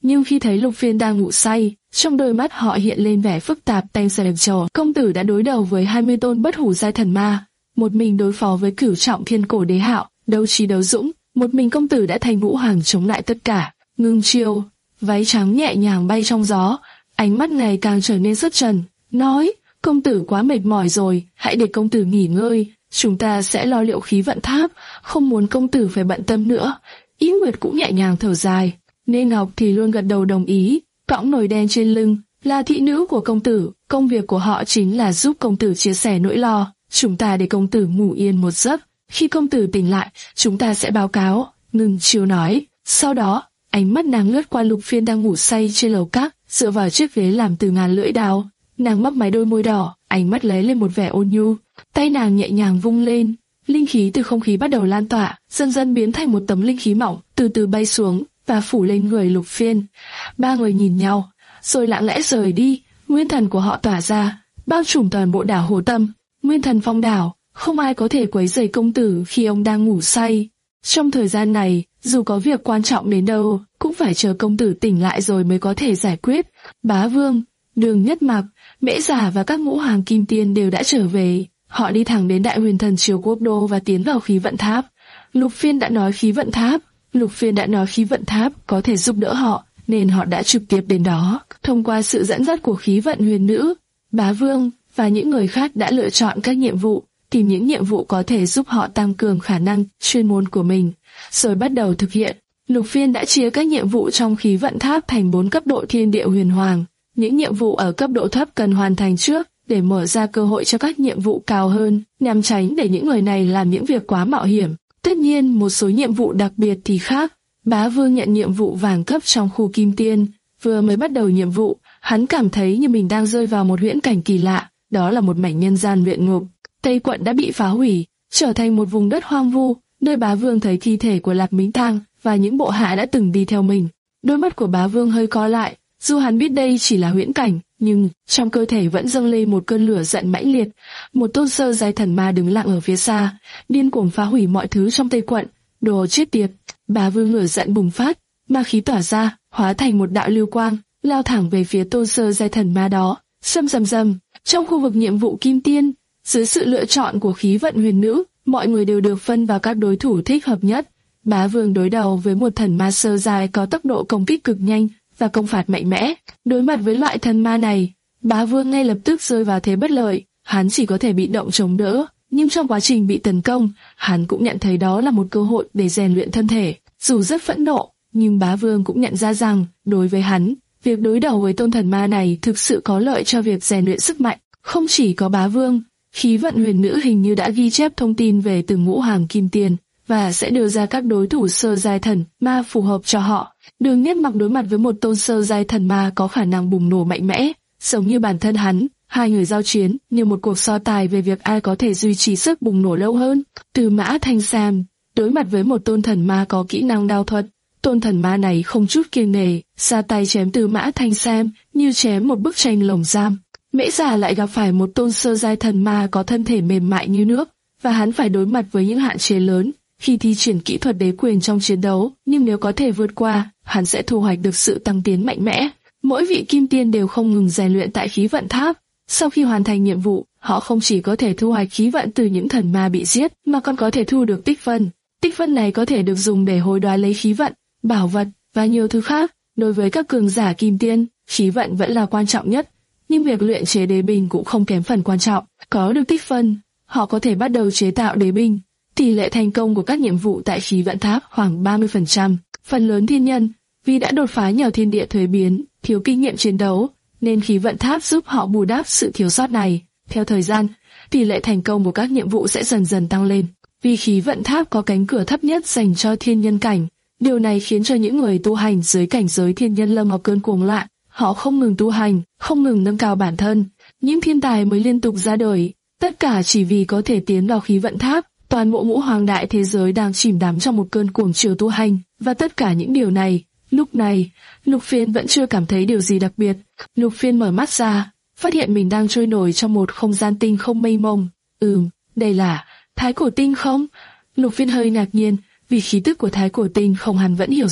Nhưng khi thấy Lục Phiên đang ngủ say, trong đôi mắt họ hiện lên vẻ phức tạp. Tanh sờ đẹp trò, công tử đã đối đầu với hai mươi tôn bất hủ giai thần ma, một mình đối phó với cửu trọng thiên cổ đế hạo, đấu trí đấu dũng, một mình công tử đã thành ngũ hoàng chống lại tất cả. Ngưng chiêu, váy trắng nhẹ nhàng bay trong gió, ánh mắt ngày càng trở nên xuất trần, nói: công tử quá mệt mỏi rồi, hãy để công tử nghỉ ngơi, chúng ta sẽ lo liệu khí vận tháp, không muốn công tử phải bận tâm nữa. Ý Nguyệt cũng nhẹ nhàng thở dài, Nên Ngọc thì luôn gật đầu đồng ý, cõng nồi đen trên lưng, là thị nữ của công tử, công việc của họ chính là giúp công tử chia sẻ nỗi lo. Chúng ta để công tử ngủ yên một giấc, khi công tử tỉnh lại, chúng ta sẽ báo cáo. Ngưng chiêu nói. Sau đó, ánh mắt nàng lướt qua Lục Phiên đang ngủ say trên lầu các, dựa vào chiếc ghế làm từ ngàn lưỡi đao. Nàng mấp máy đôi môi đỏ, ánh mắt lấy lên một vẻ ôn nhu. Tay nàng nhẹ nhàng vung lên, linh khí từ không khí bắt đầu lan tỏa, dần dần biến thành một tấm linh khí mỏng, từ từ bay xuống và phủ lên người Lục Phiên. Ba người nhìn nhau, rồi lặng lẽ rời đi. Nguyên thần của họ tỏa ra, bao trùm toàn bộ đảo Hồ Tâm. Nguyên thần phong đảo, không ai có thể quấy rầy công tử khi ông đang ngủ say. Trong thời gian này, dù có việc quan trọng đến đâu, cũng phải chờ công tử tỉnh lại rồi mới có thể giải quyết. Bá Vương, Đường Nhất Mặc, Mễ Giả và các ngũ hoàng kim tiên đều đã trở về. Họ đi thẳng đến Đại Huyền Thần Triều Quốc Đô và tiến vào khí vận tháp. Lục Phiên đã nói khí vận tháp, Lục Phiên đã nói khí vận tháp có thể giúp đỡ họ, nên họ đã trực tiếp đến đó. Thông qua sự dẫn dắt của khí vận huyền nữ, Bá Vương và những người khác đã lựa chọn các nhiệm vụ, tìm những nhiệm vụ có thể giúp họ tăng cường khả năng chuyên môn của mình, rồi bắt đầu thực hiện. Lục Phiên đã chia các nhiệm vụ trong khí vận tháp thành bốn cấp độ thiên địa huyền hoàng. Những nhiệm vụ ở cấp độ thấp cần hoàn thành trước, để mở ra cơ hội cho các nhiệm vụ cao hơn, nhằm tránh để những người này làm những việc quá mạo hiểm. Tất nhiên, một số nhiệm vụ đặc biệt thì khác. Bá Vương nhận nhiệm vụ vàng cấp trong khu Kim Tiên. Vừa mới bắt đầu nhiệm vụ, hắn cảm thấy như mình đang rơi vào một huyễn cảnh kỳ lạ, đó là một mảnh nhân gian luyện ngục. Tây Quận đã bị phá hủy, trở thành một vùng đất hoang vu, nơi Bá Vương thấy thi thể của Lạc Mính Thang và những bộ hạ đã từng đi theo mình. Đôi mắt của Bá Vương hơi co lại, dù hắn biết đây chỉ là huyễn cảnh, nhưng trong cơ thể vẫn dâng lên một cơn lửa giận mãnh liệt. Một tôn sơ giai thần ma đứng lặng ở phía xa, điên cuồng phá hủy mọi thứ trong Tây Quận. Đồ chết tiệt! Bá Vương lửa giận bùng phát, ma khí tỏa ra, hóa thành một đạo lưu quang, lao thẳng về phía tôn sơ giai thần ma đó. Sầm rầm rầm, trong khu vực nhiệm vụ Kim Tiên, dưới sự lựa chọn của khí vận huyền nữ, mọi người đều được phân vào các đối thủ thích hợp nhất. Bá Vương đối đầu với một thần ma sơ giai có tốc độ công kích cực nhanh và công phạt mạnh mẽ. Đối mặt với loại thần ma này, Bá Vương ngay lập tức rơi vào thế bất lợi, hắn chỉ có thể bị động chống đỡ. Nhưng trong quá trình bị tấn công, hắn cũng nhận thấy đó là một cơ hội để rèn luyện thân thể. Dù rất phẫn nộ, nhưng Bá Vương cũng nhận ra rằng, đối với hắn, việc đối đầu với tôn thần ma này thực sự có lợi cho việc rèn luyện sức mạnh. Không chỉ có Bá Vương, khí vận huyền nữ hình như đã ghi chép thông tin về từng ngũ hoàng kim tiền, và sẽ đưa ra các đối thủ sơ giai thần ma phù hợp cho họ. Đường Nhất Mặc đối mặt với một tôn sơ giai thần ma có khả năng bùng nổ mạnh mẽ, giống như bản thân hắn. Hai người giao chiến như một cuộc so tài về việc ai có thể duy trì sức bùng nổ lâu hơn. Từ Mã Thanh Sam đối mặt với một tôn thần ma có kỹ năng đao thuật. Tôn thần ma này không chút kiêng nề, ra tay chém Từ Mã Thanh Sam như chém một bức tranh lồng giam. Mễ Giả lại gặp phải một tôn sơ giai thần ma có thân thể mềm mại như nước, và hắn phải đối mặt với những hạn chế lớn khi thi triển kỹ thuật đế quyền trong chiến đấu. Nhưng nếu có thể vượt qua, hắn sẽ thu hoạch được sự tăng tiến mạnh mẽ. Mỗi vị kim tiên đều không ngừng rèn luyện tại khí vận tháp. Sau khi hoàn thành nhiệm vụ, họ không chỉ có thể thu hoạch khí vận từ những thần ma bị giết, mà còn có thể thu được tích phân. Tích phân này có thể được dùng để hối đoái lấy khí vận, bảo vật và nhiều thứ khác. Đối với các cường giả kim tiên, khí vận vẫn là quan trọng nhất, nhưng việc luyện chế đế binh cũng không kém phần quan trọng. Có được tích phân, họ có thể bắt đầu chế tạo đế binh. Tỷ lệ thành công của các nhiệm vụ tại khí vận tháp khoảng ba mươi phần trăm. Phần lớn thiên nhân, vì đã đột phá nhờ thiên địa thuế biến, thiếu kinh nghiệm chiến đấu, nên khí vận tháp giúp họ bù đắp sự thiếu sót này. Theo thời gian, tỷ lệ thành công của các nhiệm vụ sẽ dần dần tăng lên. Vì khí vận tháp có cánh cửa thấp nhất dành cho thiên nhân cảnh, điều này khiến cho những người tu hành dưới cảnh giới thiên nhân lâm vào cơn cuồng loạn. Họ không ngừng tu hành, không ngừng nâng cao bản thân. Những thiên tài mới liên tục ra đời, tất cả chỉ vì có thể tiến vào khí vận tháp. Toàn bộ ngũ hoàng đại thế giới đang chìm đắm trong một cơn cuồng chiều tu hành, và tất cả những điều này, lúc này, Lục Phiên vẫn chưa cảm thấy điều gì đặc biệt. Lục Phiên mở mắt ra, phát hiện mình đang trôi nổi trong một không gian tinh không mênh mông. Ừm, đây là Thái Cổ Tinh không? Lục Phiên hơi ngạc nhiên, vì khí tức của Thái Cổ Tinh không hắn vẫn hiểu rõ.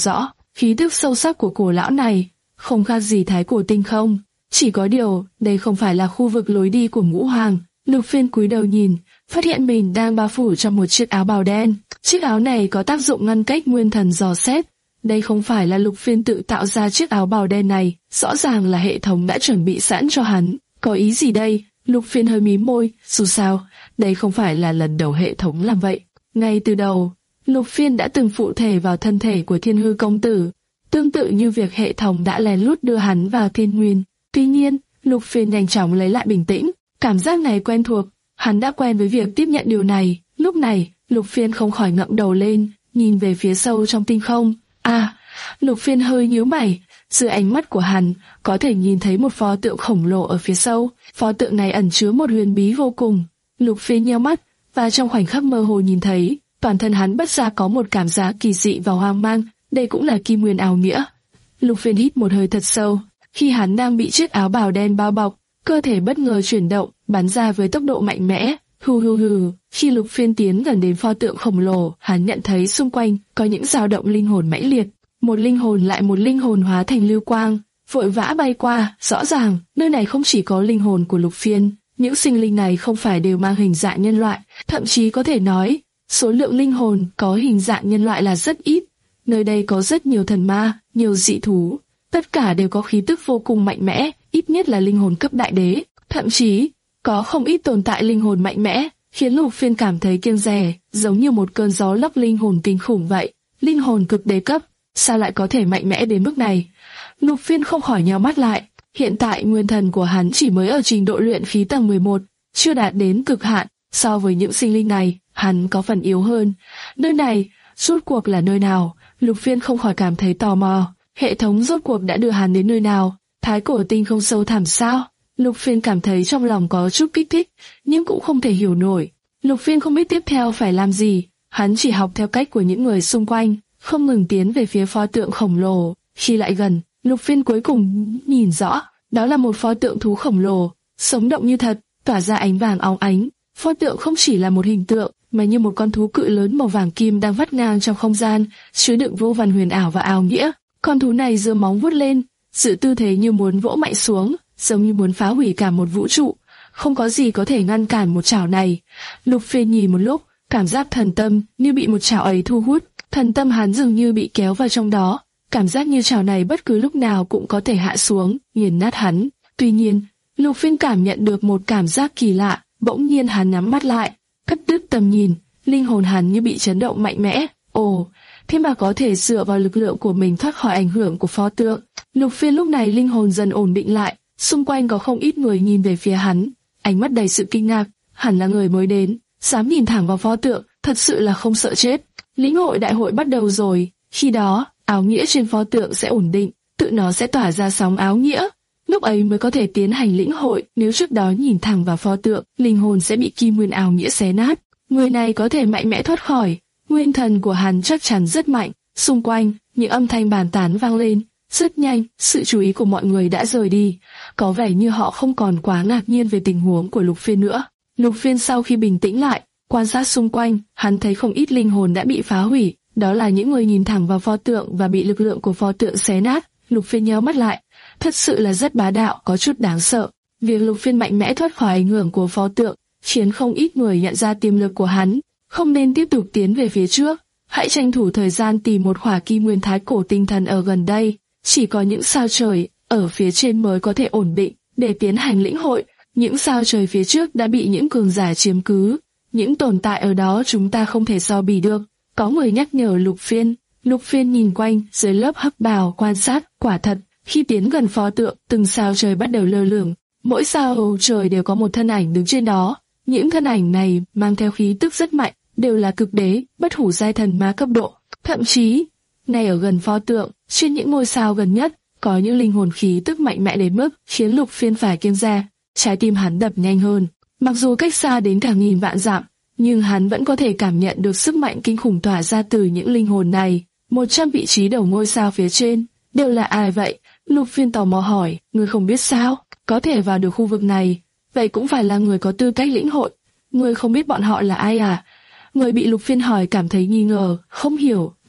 khí tức sâu sắc của cổ lão này không khác gì thái cổ tinh không. Chỉ có điều, đây không phải là khu vực lối đi của Ngũ Hoàng. Lục Phiên cúi đầu nhìn, phát hiện mình đang bao phủ trong một chiếc áo bào đen. Chiếc áo này có tác dụng ngăn cách nguyên thần dò xét. Đây không phải là Lục Phiên tự tạo ra chiếc áo bào đen này, rõ ràng là hệ thống đã chuẩn bị sẵn cho hắn. Có ý gì đây? Lục Phiên hơi mím môi, dù sao, đây không phải là lần đầu hệ thống làm vậy. Ngay từ đầu, Lục Phiên đã từng phụ thể vào thân thể của Thiên Hư công tử, tương tự như việc hệ thống đã lén lút đưa hắn vào Thiên Nguyên. Tuy nhiên, Lục Phiên nhanh chóng lấy lại bình tĩnh, cảm giác này quen thuộc, hắn đã quen với việc tiếp nhận điều này. Lúc này, Lục Phiên không khỏi ngẩng đầu lên, nhìn về phía sâu trong tinh không. À, Lục Phiên hơi nhíu mày, dưới ánh mắt của hắn, có thể nhìn thấy một pho tượng khổng lồ ở phía sâu. Pho tượng này ẩn chứa một huyền bí vô cùng. Lục Phiên nheo mắt, và trong khoảnh khắc mơ hồ nhìn thấy, toàn thân hắn bất giác có một cảm giác kỳ dị và hoang mang. Đây cũng là kim nguyên áo nghĩa. Lục Phiên hít một hơi thật sâu. Khi hắn đang bị chiếc áo bào đen bao bọc, cơ thể bất ngờ chuyển động, bắn ra với tốc độ mạnh mẽ. Hừ hừ hừ. Khi Lục Phiên tiến gần đến pho tượng khổng lồ, hắn nhận thấy xung quanh có những dao động linh hồn mãnh liệt. Một linh hồn lại một linh hồn hóa thành lưu quang, vội vã bay qua. Rõ ràng, nơi này không chỉ có linh hồn của Lục Phiên, những sinh linh này không phải đều mang hình dạng nhân loại, thậm chí có thể nói, số lượng linh hồn có hình dạng nhân loại là rất ít. Nơi đây có rất nhiều thần ma, nhiều dị thú, tất cả đều có khí tức vô cùng mạnh mẽ, ít nhất là linh hồn cấp đại đế, thậm chí có không ít tồn tại linh hồn mạnh mẽ, khiến Lục Phiên cảm thấy kiêng dè, giống như một cơn gió lốc linh hồn kinh khủng vậy. Linh hồn cực đế cấp, sao lại có thể mạnh mẽ đến mức này? Lục Phiên không khỏi nhíu mắt lại. Hiện tại nguyên thần của hắn chỉ mới ở trình độ luyện khí tầng mười một, chưa đạt đến cực hạn. So với những sinh linh này, hắn có phần yếu hơn. Nơi này, rốt cuộc là nơi nào? Lục Phiên không khỏi cảm thấy tò mò. Hệ thống rốt cuộc đã đưa hắn đến nơi nào? Thái cổ tinh không sâu thẳm sao? Lục Phiên cảm thấy trong lòng có chút kích thích, nhưng cũng không thể hiểu nổi. Lục Phiên không biết tiếp theo phải làm gì. Hắn chỉ học theo cách của những người xung quanh, không ngừng tiến về phía pho tượng khổng lồ. Khi lại gần, Lục Phiên cuối cùng nhìn rõ, đó là một pho tượng thú khổng lồ, sống động như thật, tỏa ra ánh vàng óng ánh. Pho tượng không chỉ là một hình tượng, mà như một con thú cự lớn màu vàng kim đang vắt ngang trong không gian, chứa đựng vô vàn huyền ảo và ảo nghĩa. Con thú này giơ móng vuốt lên, giữ tư thế như muốn vỗ mạnh xuống, giống như muốn phá hủy cả một vũ trụ. Không có gì có thể ngăn cản một chảo này. Lục Phiên nhìn một lúc, cảm giác thần tâm như bị một chảo ấy thu hút, thần tâm hắn dường như bị kéo vào trong đó. Cảm giác như chảo này bất cứ lúc nào cũng có thể hạ xuống, nghiền nát hắn. Tuy nhiên, Lục Phiên cảm nhận được một cảm giác kỳ lạ, bỗng nhiên hắn nhắm mắt lại, cắt đứt tầm nhìn, linh hồn hắn như bị chấn động mạnh mẽ. Ồ, thế mà có thể dựa vào lực lượng của mình thoát khỏi ảnh hưởng của pho tượng. Lục Phiên lúc này linh hồn dần ổn định lại, xung quanh có không ít người nhìn về phía hắn, ánh mắt đầy sự kinh ngạc. Hẳn là người mới đến, dám nhìn thẳng vào pho tượng, thật sự là không sợ chết. Lĩnh hội đại hội bắt đầu rồi, khi đó áo nghĩa trên pho tượng sẽ ổn định, tự nó sẽ tỏa ra sóng áo nghĩa. Lúc ấy mới có thể tiến hành lĩnh hội. Nếu trước đó nhìn thẳng vào pho tượng, linh hồn sẽ bị kim nguyên áo nghĩa xé nát. Người này có thể mạnh mẽ thoát khỏi. Nguyên thần của hắn chắc chắn rất mạnh. Xung quanh, những âm thanh bàn tán vang lên. Rất nhanh, sự chú ý của mọi người đã rời đi. Có vẻ như họ không còn quá ngạc nhiên về tình huống của Lục Phiên nữa. Lục Phiên sau khi bình tĩnh lại, quan sát xung quanh, hắn thấy không ít linh hồn đã bị phá hủy. Đó là những người nhìn thẳng vào pho tượng và bị lực lượng của pho tượng xé nát. Lục Phiên nhíu mắt lại, thật sự là rất bá đạo, có chút đáng sợ. Việc Lục Phiên mạnh mẽ thoát khỏi ảnh hưởng của pho tượng khiến không ít người nhận ra tiềm lực của hắn. Không nên tiếp tục tiến về phía trước, hãy tranh thủ thời gian tìm một khỏa kim nguyên thái cổ tinh thần ở gần đây. Chỉ có những sao trời ở phía trên mới có thể ổn định để tiến hành lĩnh hội. Những sao trời phía trước đã bị những cường giả chiếm cứ, những tồn tại ở đó chúng ta không thể so bì được. Có người nhắc nhở Lục Phiên. Lục Phiên nhìn quanh dưới lớp hắc bào quan sát. Quả thật, khi tiến gần pho tượng, từng sao trời bắt đầu lơ lửng. Mỗi sao trời đều có một thân ảnh đứng trên đó. Những thân ảnh này mang theo khí tức rất mạnh, đều là cực đế, bất hủ giai thần ma cấp độ. Thậm chí, ngay ở gần pho tượng, trên những ngôi sao gần nhất, có những linh hồn khí tức mạnh mẽ đến mức khiến Lục Phiên phải kiêng dè. Trái tim hắn đập nhanh hơn. Mặc dù cách xa đến cả nghìn vạn dặm, nhưng hắn vẫn có thể cảm nhận được sức mạnh kinh khủng tỏa ra từ những linh hồn này. Một trăm vị trí đầu ngôi sao phía trên đều là ai vậy? Lục Phiên tò mò hỏi. Người không biết sao? Có thể vào được khu vực này, vậy cũng phải là người có tư cách lĩnh hội. Người không biết bọn họ là ai à? Người bị Lục Phiên hỏi cảm thấy nghi ngờ, không hiểu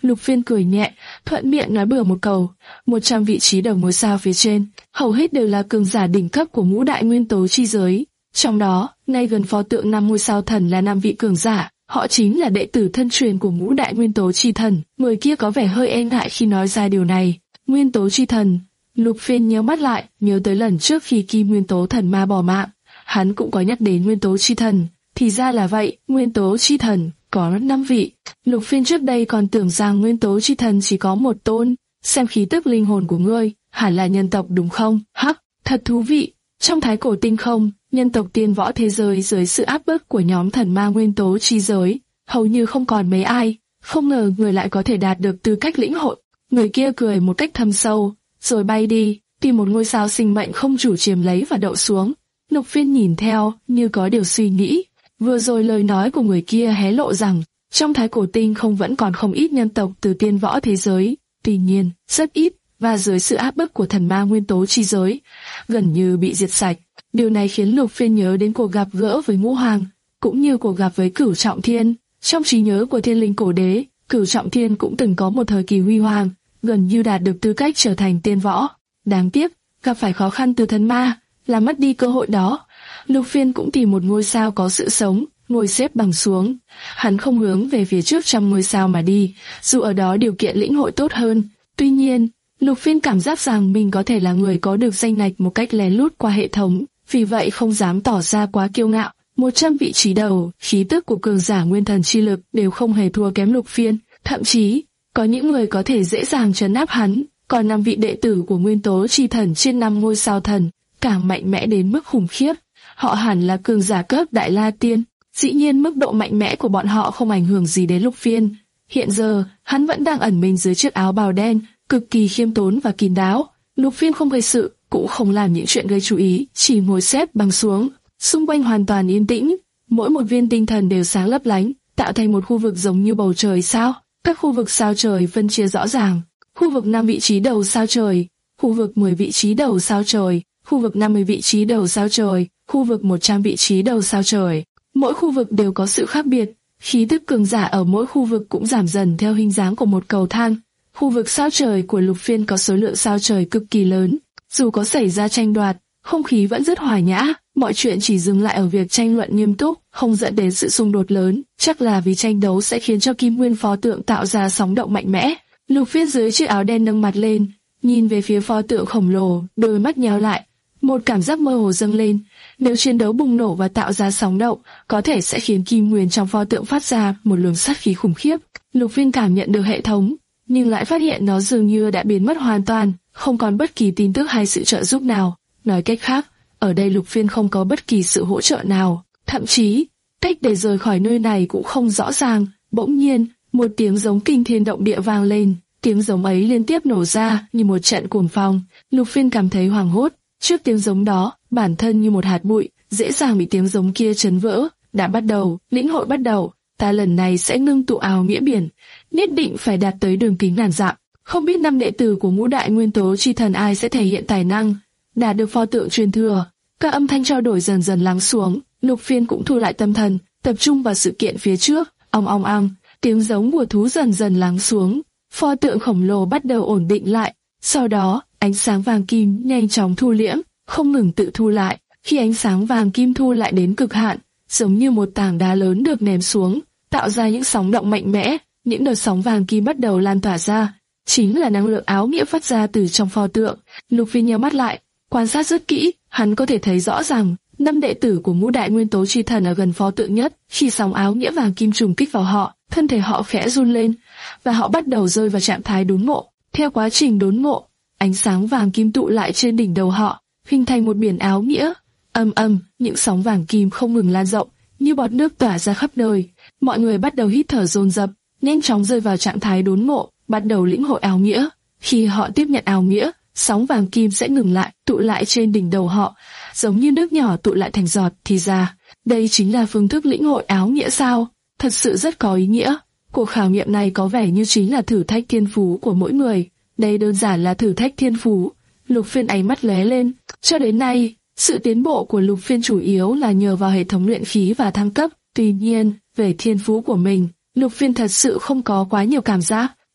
Lục Phiên cười nhẹ, thuận miệng nói bừa một câu. Một trăm vị trí đầu ngôi sao phía trên, hầu hết đều là cường giả đỉnh cấp của ngũ đại nguyên tố chi giới. Trong đó, ngay gần pho tượng năm ngôi sao thần là năm vị cường giả. Họ chính là đệ tử thân truyền của ngũ đại nguyên tố chi thần. Người kia có vẻ hơi e ngại khi nói ra điều này. Nguyên tố chi thần. Lục Phiên nhíu mắt lại, nhớ tới lần trước khi Kim Nguyên tố thần ma bỏ mạng, hắn cũng có nhắc đến nguyên tố chi thần. Thì ra là vậy, nguyên tố chi thần có năm vị. Lục Phiên trước đây còn tưởng rằng nguyên tố chi thần chỉ có một tôn. Xem khí tức linh hồn của ngươi, hẳn là nhân tộc đúng không? Hắc, thật thú vị. Trong thái cổ tinh không, nhân tộc tiên võ thế giới dưới sự áp bức của nhóm thần ma nguyên tố chi giới, hầu như không còn mấy ai. Không ngờ người lại có thể đạt được tư cách lĩnh hội. Người kia cười một cách thâm sâu, rồi bay đi, tìm một ngôi sao sinh mệnh không chủ chiếm lấy và đậu xuống. Lục Phiên nhìn theo, như có điều suy nghĩ. Vừa rồi lời nói của người kia hé lộ rằng, trong thái cổ tinh không vẫn còn không ít nhân tộc từ tiên võ thế giới, tuy nhiên, rất ít, và dưới sự áp bức của thần ma nguyên tố chi giới, gần như bị diệt sạch. Điều này khiến Lục Phiên nhớ đến cuộc gặp gỡ với Ngũ Hoàng, cũng như cuộc gặp với Cửu Trọng Thiên. Trong trí nhớ của Thiên Linh cổ đế, Cửu Trọng Thiên cũng từng có một thời kỳ huy hoàng, gần như đạt được tư cách trở thành tiên võ. Đáng tiếc, gặp phải khó khăn từ thần ma, làm mất đi cơ hội đó. Lục Phiên cũng tìm một ngôi sao có sự sống, ngồi xếp bằng xuống. Hắn không hướng về phía trước trăm ngôi sao mà đi, dù ở đó điều kiện lĩnh hội tốt hơn. Tuy nhiên, Lục Phiên cảm giác rằng mình có thể là người có được danh ngạch một cách lén lút qua hệ thống, vì vậy không dám tỏ ra quá kiêu ngạo. Một trăm vị trí đầu, khí tức của cường giả nguyên thần chi lực đều không hề thua kém Lục Phiên, thậm chí có những người có thể dễ dàng trấn áp hắn. Còn năm vị đệ tử của nguyên tố chi thần trên năm ngôi sao thần, càng mạnh mẽ đến mức khủng khiếp. Họ hẳn là cường giả cấp Đại La Tiên. Dĩ nhiên mức độ mạnh mẽ của bọn họ không ảnh hưởng gì đến Lục Phiên. Hiện giờ, hắn vẫn đang ẩn mình dưới chiếc áo bào đen, cực kỳ khiêm tốn và kín đáo. Lục Phiên không gây sự, cũng không làm những chuyện gây chú ý, chỉ ngồi xếp bằng xuống. Xung quanh hoàn toàn yên tĩnh, mỗi một viên tinh thần đều sáng lấp lánh, tạo thành một khu vực giống như bầu trời sao. Các khu vực sao trời phân chia rõ ràng. Khu vực năm vị trí đầu sao trời, khu vực mười vị trí đầu sao trời, khu vực năm mươi vị trí đầu sao trời, khu vực một trăm vị trí đầu sao trời. Mỗi khu vực đều có sự khác biệt, khí tức cường giả ở mỗi khu vực cũng giảm dần theo hình dáng của một cầu thang. Khu vực sao trời của Lục Phiên có số lượng sao trời cực kỳ lớn, dù có xảy ra tranh đoạt, không khí vẫn rất hòa nhã, mọi chuyện chỉ dừng lại ở việc tranh luận nghiêm túc, không dẫn đến sự xung đột lớn, chắc là vì tranh đấu sẽ khiến cho Kim Nguyên pho tượng tạo ra sóng động mạnh mẽ. Lục Phiên dưới chiếc áo đen nâng mặt lên, nhìn về phía pho tượng khổng lồ, đôi mắt nheo lại, một cảm giác mơ hồ dâng lên. Nếu chiến đấu bùng nổ và tạo ra sóng động, có thể sẽ khiến Kim Nguyên trong pho tượng phát ra một luồng sát khí khủng khiếp. Lục Phiên cảm nhận được hệ thống, nhưng lại phát hiện nó dường như đã biến mất hoàn toàn, không còn bất kỳ tin tức hay sự trợ giúp nào. Nói cách khác, ở đây Lục Phiên không có bất kỳ sự hỗ trợ nào, thậm chí cách để rời khỏi nơi này cũng không rõ ràng. Bỗng nhiên, một tiếng giống kinh thiên động địa vang lên, tiếng giống ấy liên tiếp nổ ra như một trận cuồng phong. Lục Phiên cảm thấy hoảng hốt, trước tiếng giống đó, bản thân như một hạt bụi, dễ dàng bị tiếng giống kia chấn vỡ. Đã bắt đầu, lĩnh hội bắt đầu, ta lần này sẽ ngưng tụ ảo nghĩa biển, nhất định phải đạt tới đường kính ngàn dặm. Không biết năm đệ tử của ngũ đại nguyên tố chi thần ai sẽ thể hiện tài năng, đạt được pho tượng truyền thừa. Các âm thanh trao đổi dần dần lắng xuống, Lục Phiên cũng thu lại tâm thần, tập trung vào sự kiện phía trước. Ong ong ong, tiếng giống của thú dần dần lắng xuống, pho tượng khổng lồ bắt đầu ổn định lại. Sau đó, ánh sáng vàng kim nhanh chóng thu liễm, không ngừng tự thu lại. Khi ánh sáng vàng kim thu lại đến cực hạn, giống như một tảng đá lớn được ném xuống, tạo ra những sóng động mạnh mẽ. Những đợt sóng vàng kim bắt đầu lan tỏa ra, chính là năng lượng áo nghĩa phát ra từ trong pho tượng. Lục Phiên nhíu mắt lại, quan sát rất kỹ, hắn có thể thấy rõ ràng năm đệ tử của ngũ đại nguyên tố chi thần ở gần pho tượng nhất. Khi sóng áo nghĩa vàng kim trùng kích vào họ, thân thể họ khẽ run lên, và họ bắt đầu rơi vào trạng thái đốn ngộ. Theo quá trình đốn ngộ, ánh sáng vàng kim tụ lại trên đỉnh đầu họ, hình thành một biển áo nghĩa. Âm âm, những sóng vàng kim không ngừng lan rộng, như bọt nước tỏa ra khắp nơi. Mọi người bắt đầu hít thở dồn dập, nhanh chóng rơi vào trạng thái đốn ngộ, bắt đầu lĩnh hội áo nghĩa. Khi họ tiếp nhận áo nghĩa, sóng vàng kim sẽ ngừng lại, tụ lại trên đỉnh đầu họ, giống như nước nhỏ tụ lại thành giọt. Thì ra, đây chính là phương thức lĩnh hội áo nghĩa sao? Thật sự rất có ý nghĩa. Cuộc khảo nghiệm này có vẻ như chính là thử thách thiên phú của mỗi người. Đây đơn giản là thử thách thiên phú. Lục Phiên ánh mắt lóe lên. Cho đến nay, sự tiến bộ của Lục Phiên chủ yếu là nhờ vào hệ thống luyện khí và thăng cấp. Tuy nhiên, về thiên phú của mình, Lục Phiên thật sự không có quá nhiều cảm giác.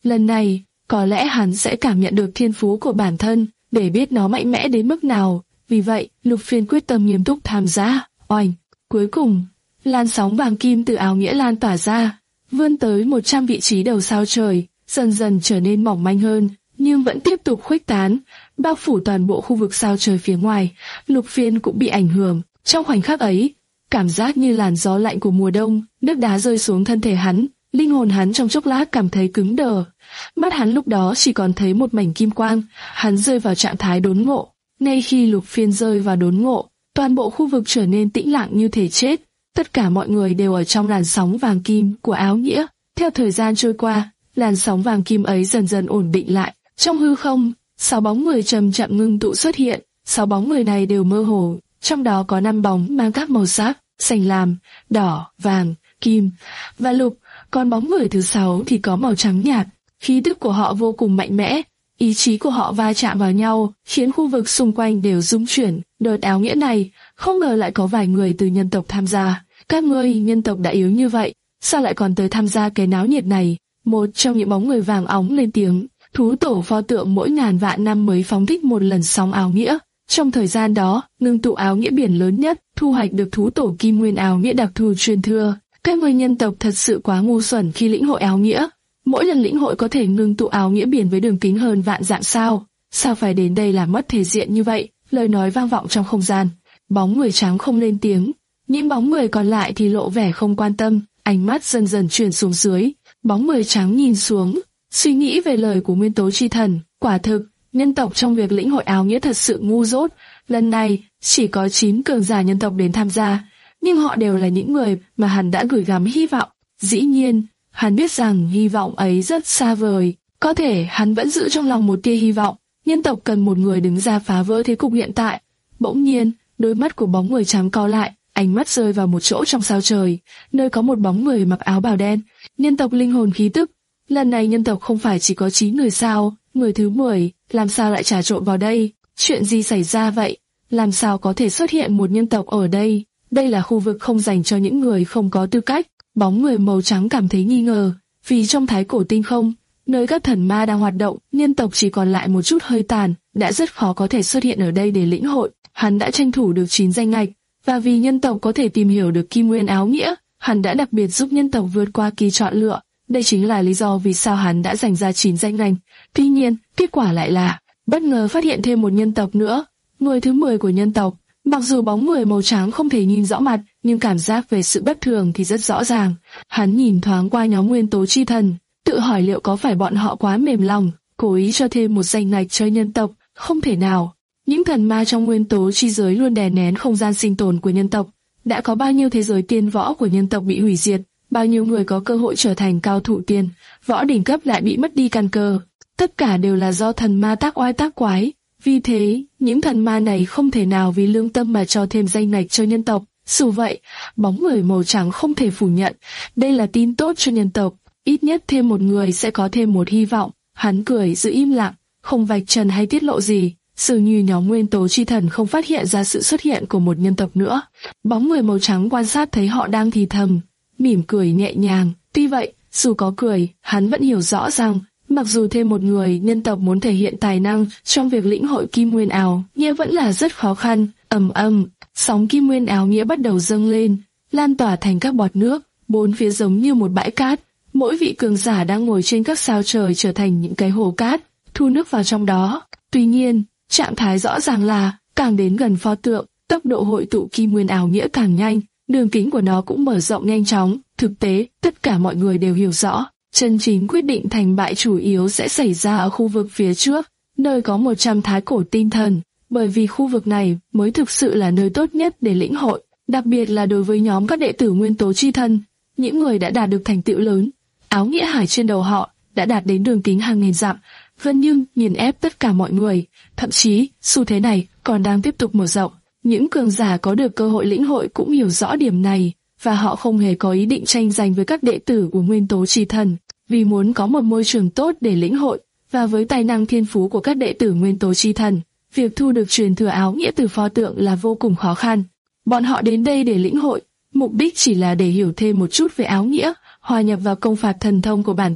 Lần này, có lẽ hắn sẽ cảm nhận được thiên phú của bản thân, để biết nó mạnh mẽ đến mức nào. Vì vậy, Lục Phiên quyết tâm nghiêm túc tham gia. Oanh! Cuối cùng, làn sóng vàng kim từ áo nghĩa lan tỏa ra, vươn tới một trăm vị trí đầu sao trời, dần dần trở nên mỏng manh hơn, nhưng vẫn tiếp tục khuếch tán, bao phủ toàn bộ khu vực sao trời phía ngoài. Lục Phiên cũng bị ảnh hưởng. Trong khoảnh khắc ấy, cảm giác như làn gió lạnh của mùa đông, nước đá rơi xuống thân thể hắn, linh hồn hắn trong chốc lát cảm thấy cứng đờ. Mắt hắn lúc đó chỉ còn thấy một mảnh kim quang, hắn rơi vào trạng thái đốn ngộ. Ngay khi Lục Phiên rơi vào đốn ngộ, toàn bộ khu vực trở nên tĩnh lặng như thể chết. Tất cả mọi người đều ở trong làn sóng vàng kim của áo nghĩa. Theo thời gian trôi qua, làn sóng vàng kim ấy dần dần ổn định lại. Trong hư không, sáu bóng người chậm chậm ngưng tụ xuất hiện. Sáu bóng người này đều mơ hồ, trong đó có năm bóng mang các màu sắc: xanh lam, đỏ, vàng, kim và lục. Còn bóng người thứ sáu thì có màu trắng nhạt. Khí tức của họ vô cùng mạnh mẽ, ý chí của họ va chạm vào nhau, khiến khu vực xung quanh đều rung chuyển. Đợt áo nghĩa này, không ngờ lại có vài người từ nhân tộc tham gia. Các ngươi nhân tộc đã yếu như vậy, sao lại còn tới tham gia cái náo nhiệt này? Một trong những bóng người vàng óng lên tiếng. Thú tổ pho tượng mỗi ngàn vạn năm mới phóng thích một lần sóng áo nghĩa. Trong thời gian đó, ngưng tụ áo nghĩa biển lớn nhất, thu hoạch được thú tổ kim nguyên áo nghĩa đặc thù truyền thừa. Các ngươi nhân tộc thật sự quá ngu xuẩn khi lĩnh hội áo nghĩa. Mỗi lần lĩnh hội có thể ngưng tụ áo nghĩa biển với đường kính hơn vạn dặm sao? Sao phải đến đây làm mất thể diện như vậy? Lời nói vang vọng trong không gian. Bóng người trắng không lên tiếng. Những bóng người còn lại thì lộ vẻ không quan tâm, ánh mắt dần dần chuyển xuống dưới. Bóng người trắng nhìn xuống, suy nghĩ về lời của nguyên tố chi thần. Quả thực, nhân tộc trong việc lĩnh hội áo nghĩa thật sự ngu dốt. Lần này, chỉ có chín cường giả nhân tộc đến tham gia, nhưng họ đều là những người mà hắn đã gửi gắm hy vọng. Dĩ nhiên, hắn biết rằng hy vọng ấy rất xa vời. Có thể hắn vẫn giữ trong lòng một tia hy vọng. Nhân tộc cần một người đứng ra phá vỡ thế cục hiện tại. Bỗng nhiên, đôi mắt của bóng người trắng co lại, ánh mắt rơi vào một chỗ trong sao trời, nơi có một bóng người mặc áo bào đen. Nhân tộc linh hồn khí tức. Lần này nhân tộc không phải chỉ có chín người sao? Người thứ mười, làm sao lại trà trộn vào đây? Chuyện gì xảy ra vậy? Làm sao có thể xuất hiện một nhân tộc ở đây? Đây là khu vực không dành cho những người không có tư cách. Bóng người màu trắng cảm thấy nghi ngờ, vì trong thái cổ tinh không, nơi các thần ma đang hoạt động, nhân tộc chỉ còn lại một chút hơi tàn, đã rất khó có thể xuất hiện ở đây để lĩnh hội. Hắn đã tranh thủ được chín danh ngạch, và vì nhân tộc có thể tìm hiểu được kim nguyên áo nghĩa, hắn đã đặc biệt giúp nhân tộc vượt qua kỳ chọn lựa. Đây chính là lý do vì sao hắn đã giành ra chín danh ngạch. Tuy nhiên, kết quả lại là bất ngờ phát hiện thêm một nhân tộc nữa, người thứ mười của nhân tộc. Mặc dù bóng người màu trắng không thể nhìn rõ mặt, nhưng cảm giác về sự bất thường thì rất rõ ràng. Hắn nhìn thoáng qua nhóm nguyên tố chi thần, tự hỏi liệu có phải bọn họ quá mềm lòng, cố ý cho thêm một danh ngạch cho nhân tộc. Không thể nào. Những thần ma trong nguyên tố chi giới luôn đè nén không gian sinh tồn của nhân tộc. Đã có bao nhiêu thế giới tiên võ của nhân tộc bị hủy diệt, bao nhiêu người có cơ hội trở thành cao thủ tiên võ đỉnh cấp lại bị mất đi căn cơ. Tất cả đều là do thần ma tác oai tác quái. Vì thế, những thần ma này không thể nào vì lương tâm mà cho thêm danh ngạch cho nhân tộc. Dù vậy, bóng người màu trắng không thể phủ nhận, đây là tin tốt cho nhân tộc. Ít nhất thêm một người sẽ có thêm một hy vọng. Hắn cười giữ im lặng, không vạch trần hay tiết lộ gì, dường như nhóm nguyên tố chi thần không phát hiện ra sự xuất hiện của một nhân tộc nữa. Bóng người màu trắng quan sát thấy họ đang thì thầm, mỉm cười nhẹ nhàng. Tuy vậy, dù có cười, hắn vẫn hiểu rõ rằng mặc dù thêm một người nhân tộc muốn thể hiện tài năng trong việc lĩnh hội kim nguyên áo nghĩa vẫn là rất khó khăn. Ầm ầm, sóng kim nguyên áo nghĩa bắt đầu dâng lên, lan tỏa thành các bọt nước, bốn phía giống như một bãi cát. Mỗi vị cường giả đang ngồi trên các sao trời trở thành những cái hồ cát, thu nước vào trong đó. Tuy nhiên, trạng thái rõ ràng là càng đến gần pho tượng, tốc độ hội tụ kim nguyên áo nghĩa càng nhanh, đường kính của nó cũng mở rộng nhanh chóng. Thực tế, tất cả mọi người đều hiểu rõ, chân chính quyết định thành bại chủ yếu sẽ xảy ra ở khu vực phía trước, nơi có một trăm thái cổ tinh thần, bởi vì khu vực này mới thực sự là nơi tốt nhất để lĩnh hội, đặc biệt là đối với nhóm các đệ tử nguyên tố chi thần, những người đã đạt được thành tựu lớn. Áo nghĩa hải trên đầu họ đã đạt đến đường kính hàng nghìn dặm, gần như nghiền ép tất cả mọi người, thậm chí xu thế này còn đang tiếp tục mở rộng. Những cường giả có được cơ hội lĩnh hội cũng hiểu rõ điểm này, và họ không hề có ý định tranh giành với các đệ tử của nguyên tố chi thần, vì muốn có một môi trường tốt để lĩnh hội, và với tài năng thiên phú của các đệ tử nguyên tố chi thần, việc thu được truyền thừa áo nghĩa từ pho tượng là vô cùng khó khăn. Bọn họ đến đây để lĩnh hội, mục đích chỉ là để hiểu thêm một chút về áo nghĩa, hòa nhập vào công phạt thần thông của bản thân,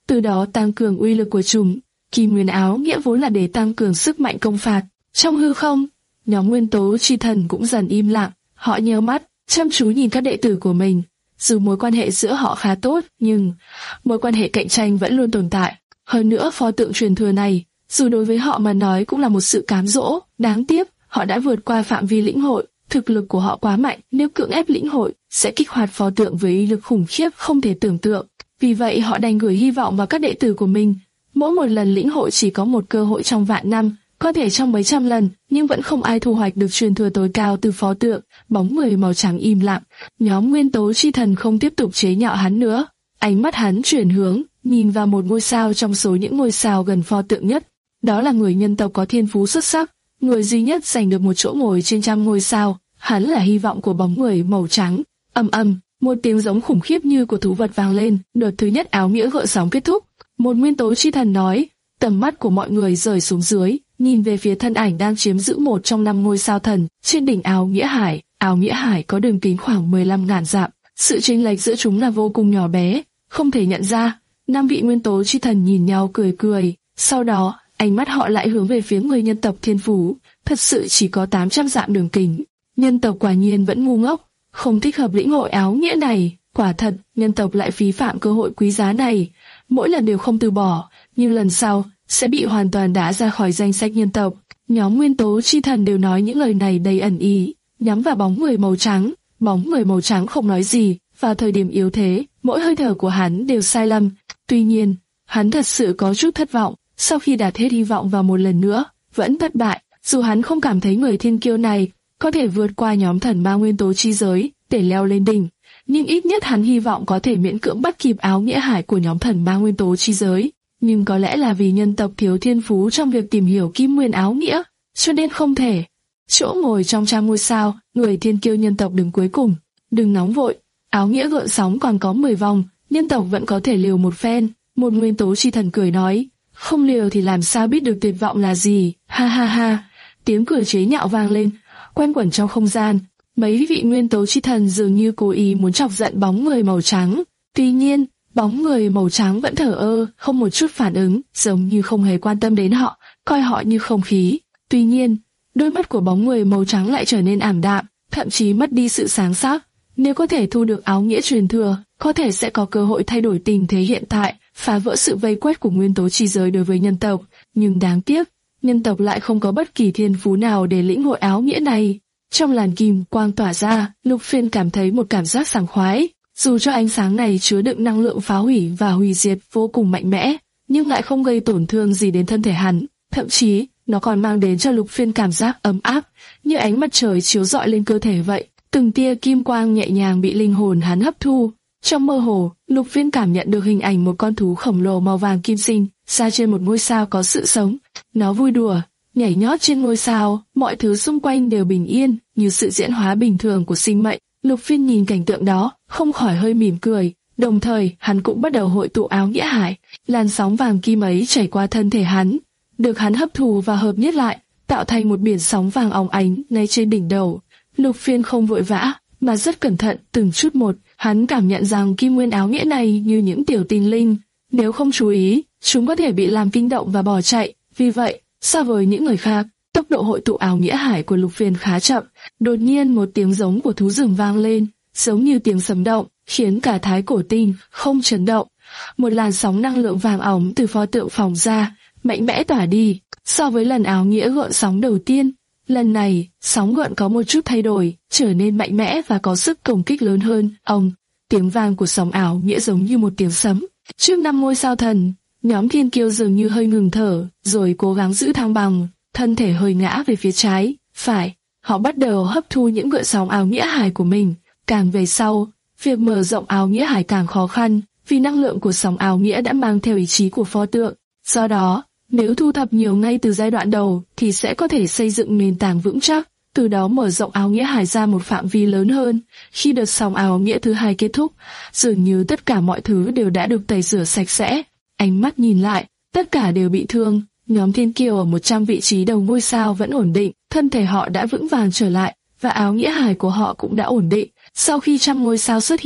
từ đó tăng cường uy lực của chúng. Kim Nguyên áo nghĩa vốn là để tăng cường sức mạnh công phạt. Trong hư không, nhóm nguyên tố chi thần cũng dần im lặng, họ nheo mắt, chăm chú nhìn các đệ tử của mình. Dù mối quan hệ giữa họ khá tốt, nhưng mối quan hệ cạnh tranh vẫn luôn tồn tại. Hơn nữa pho tượng truyền thừa này, dù đối với họ mà nói cũng là một sự cám dỗ, đáng tiếc, họ đã vượt qua phạm vi lĩnh hội, thực lực của họ quá mạnh, nếu cưỡng ép lĩnh hội, sẽ kích hoạt pho tượng với uy lực khủng khiếp không thể tưởng tượng. Vì vậy họ đành gửi hy vọng vào các đệ tử của mình. Mỗi một lần lĩnh hội chỉ có một cơ hội trong vạn năm, có thể trong mấy trăm lần, nhưng vẫn không ai thu hoạch được truyền thừa tối cao từ pho tượng. Bóng người màu trắng im lặng, nhóm nguyên tố chi thần không tiếp tục chế nhạo hắn nữa. Ánh mắt hắn chuyển hướng, nhìn vào một ngôi sao trong số những ngôi sao gần pho tượng nhất. Đó là người nhân tộc có thiên phú xuất sắc, người duy nhất giành được một chỗ ngồi trên trăm ngôi sao. Hắn là hy vọng của bóng người màu trắng. Ầm ầm, một tiếng giống khủng khiếp như của thú vật vang lên. Đợt thứ nhất áo nghĩa gợn sóng kết thúc. Một nguyên tố chi thần nói. Tầm mắt của mọi người rời xuống dưới, nhìn về phía thân ảnh đang chiếm giữ một trong năm ngôi sao thần trên đỉnh áo nghĩa hải. Áo nghĩa hải có đường kính khoảng mười lăm ngàn dặm. Sự chênh lệch giữa chúng là vô cùng nhỏ bé, không thể nhận ra. Năm vị nguyên tố chi thần nhìn nhau cười cười. Sau đó, ánh mắt họ lại hướng về phía người nhân tộc thiên phú. Thật sự chỉ có tám trăm dặm đường kính. Nhân tộc quả nhiên vẫn ngu ngốc, không thích hợp lĩnh hội áo nghĩa này. Quả thật, nhân tộc lại phí phạm cơ hội quý giá này. Mỗi lần đều không từ bỏ, nhưng lần sau sẽ bị hoàn toàn đá ra khỏi danh sách nhân tộc. Nhóm nguyên tố chi thần đều nói những lời này đầy ẩn ý, nhắm vào bóng người màu trắng. Bóng người màu trắng không nói gì. Vào thời điểm yếu thế, mỗi hơi thở của hắn đều sai lầm. Tuy nhiên, hắn thật sự có chút thất vọng. Sau khi đặt hết hy vọng vào một lần nữa, vẫn thất bại. Dù hắn không cảm thấy người thiên kiêu này có thể vượt qua nhóm thần ma nguyên tố chi giới để leo lên đỉnh, nhưng ít nhất hắn hy vọng có thể miễn cưỡng bắt kịp áo nghĩa hải của nhóm thần ma nguyên tố chi giới. Nhưng có lẽ là vì nhân tộc thiếu thiên phú trong việc tìm hiểu kim nguyên áo nghĩa, cho nên không thể. Chỗ ngồi trong trăm ngôi sao, người thiên kiêu nhân tộc đứng cuối cùng. Đừng nóng vội, áo nghĩa gợn sóng còn có mười vòng, nhân tộc vẫn có thể liều một phen. Một nguyên tố chi thần cười nói, không liều thì làm sao biết được tuyệt vọng là gì, ha ha ha. Tiếng cười chế nhạo vang lên, quanh quẩn trong không gian. Mấy vị nguyên tố chi thần dường như cố ý muốn chọc giận bóng người màu trắng. Tuy nhiên, bóng người màu trắng vẫn thờ ơ, không một chút phản ứng, giống như không hề quan tâm đến họ, coi họ như không khí. Tuy nhiên, đôi mắt của bóng người màu trắng lại trở nên ảm đạm, thậm chí mất đi sự sáng sắc. Nếu có thể thu được áo nghĩa truyền thừa, có thể sẽ có cơ hội thay đổi tình thế hiện tại, phá vỡ sự vây quét của nguyên tố chi giới đối với nhân tộc. Nhưng đáng tiếc, nhân tộc lại không có bất kỳ thiên phú nào để lĩnh hội áo nghĩa này. Trong làn kim quang tỏa ra, Lục Phiên cảm thấy một cảm giác sảng khoái. Dù cho ánh sáng này chứa đựng năng lượng phá hủy và hủy diệt vô cùng mạnh mẽ, nhưng lại không gây tổn thương gì đến thân thể hắn. Thậm chí, nó còn mang đến cho Lục Phiên cảm giác ấm áp, như ánh mặt trời chiếu rọi lên cơ thể vậy. Từng tia kim quang nhẹ nhàng bị linh hồn hắn hấp thu. Trong mơ hồ, Lục Phiên cảm nhận được hình ảnh một con thú khổng lồ màu vàng kim sinh, ra trên một ngôi sao có sự sống. Nó vui đùa, nhảy nhót trên ngôi sao, mọi thứ xung quanh đều bình yên, như sự diễn hóa bình thường của sinh mệnh. Lục Phiên nhìn cảnh tượng đó, không khỏi hơi mỉm cười. Đồng thời, hắn cũng bắt đầu hội tụ áo nghĩa hải. Làn sóng vàng kim ấy chảy qua thân thể hắn, được hắn hấp thụ và hợp nhất lại, tạo thành một biển sóng vàng óng ánh ngay trên đỉnh đầu. Lục Phiên không vội vã, mà rất cẩn thận, từng chút một. Hắn cảm nhận rằng kim nguyên áo nghĩa này như những tiểu tinh linh, nếu không chú ý, chúng có thể bị làm kinh động và bỏ chạy. Vì vậy, so với những người khác, tốc độ hội tụ áo nghĩa hải của Lục Phiên khá chậm. Đột nhiên một tiếng giống của thú rừng vang lên, giống như tiếng sấm động, khiến cả thái cổ tinh không chấn động. Một làn sóng năng lượng vàng óng từ pho tượng phóng ra, mạnh mẽ tỏa đi. So với lần áo nghĩa gợn sóng đầu tiên, lần này, sóng gợn có một chút thay đổi, trở nên mạnh mẽ và có sức công kích lớn hơn. Ông, tiếng vang của sóng áo nghĩa giống như một tiếng sấm. Trước năm ngôi sao thần, nhóm thiên kiêu dường như hơi ngừng thở, rồi cố gắng giữ thăng bằng, thân thể hơi ngã về phía trái, phải. Họ bắt đầu hấp thu những gợn sóng áo nghĩa hải của mình. Càng về sau, việc mở rộng áo nghĩa hải càng khó khăn, vì năng lượng của sóng áo nghĩa đã mang theo ý chí của pho tượng. Do đó, nếu thu thập nhiều ngay từ giai đoạn đầu thì sẽ có thể xây dựng nền tảng vững chắc, từ đó mở rộng áo nghĩa hải ra một phạm vi lớn hơn. Khi đợt sóng áo nghĩa thứ hai kết thúc, dường như tất cả mọi thứ đều đã được tẩy rửa sạch sẽ. Ánh mắt nhìn lại, tất cả đều bị thương. Nhóm thiên kiêu ở một trăm vị trí đầu ngôi sao vẫn ổn định, thân thể họ đã vững vàng trở lại, và áo nghĩa hải của họ cũng đã ổn định. Sau khi trăm ngôi sao xuất hiện,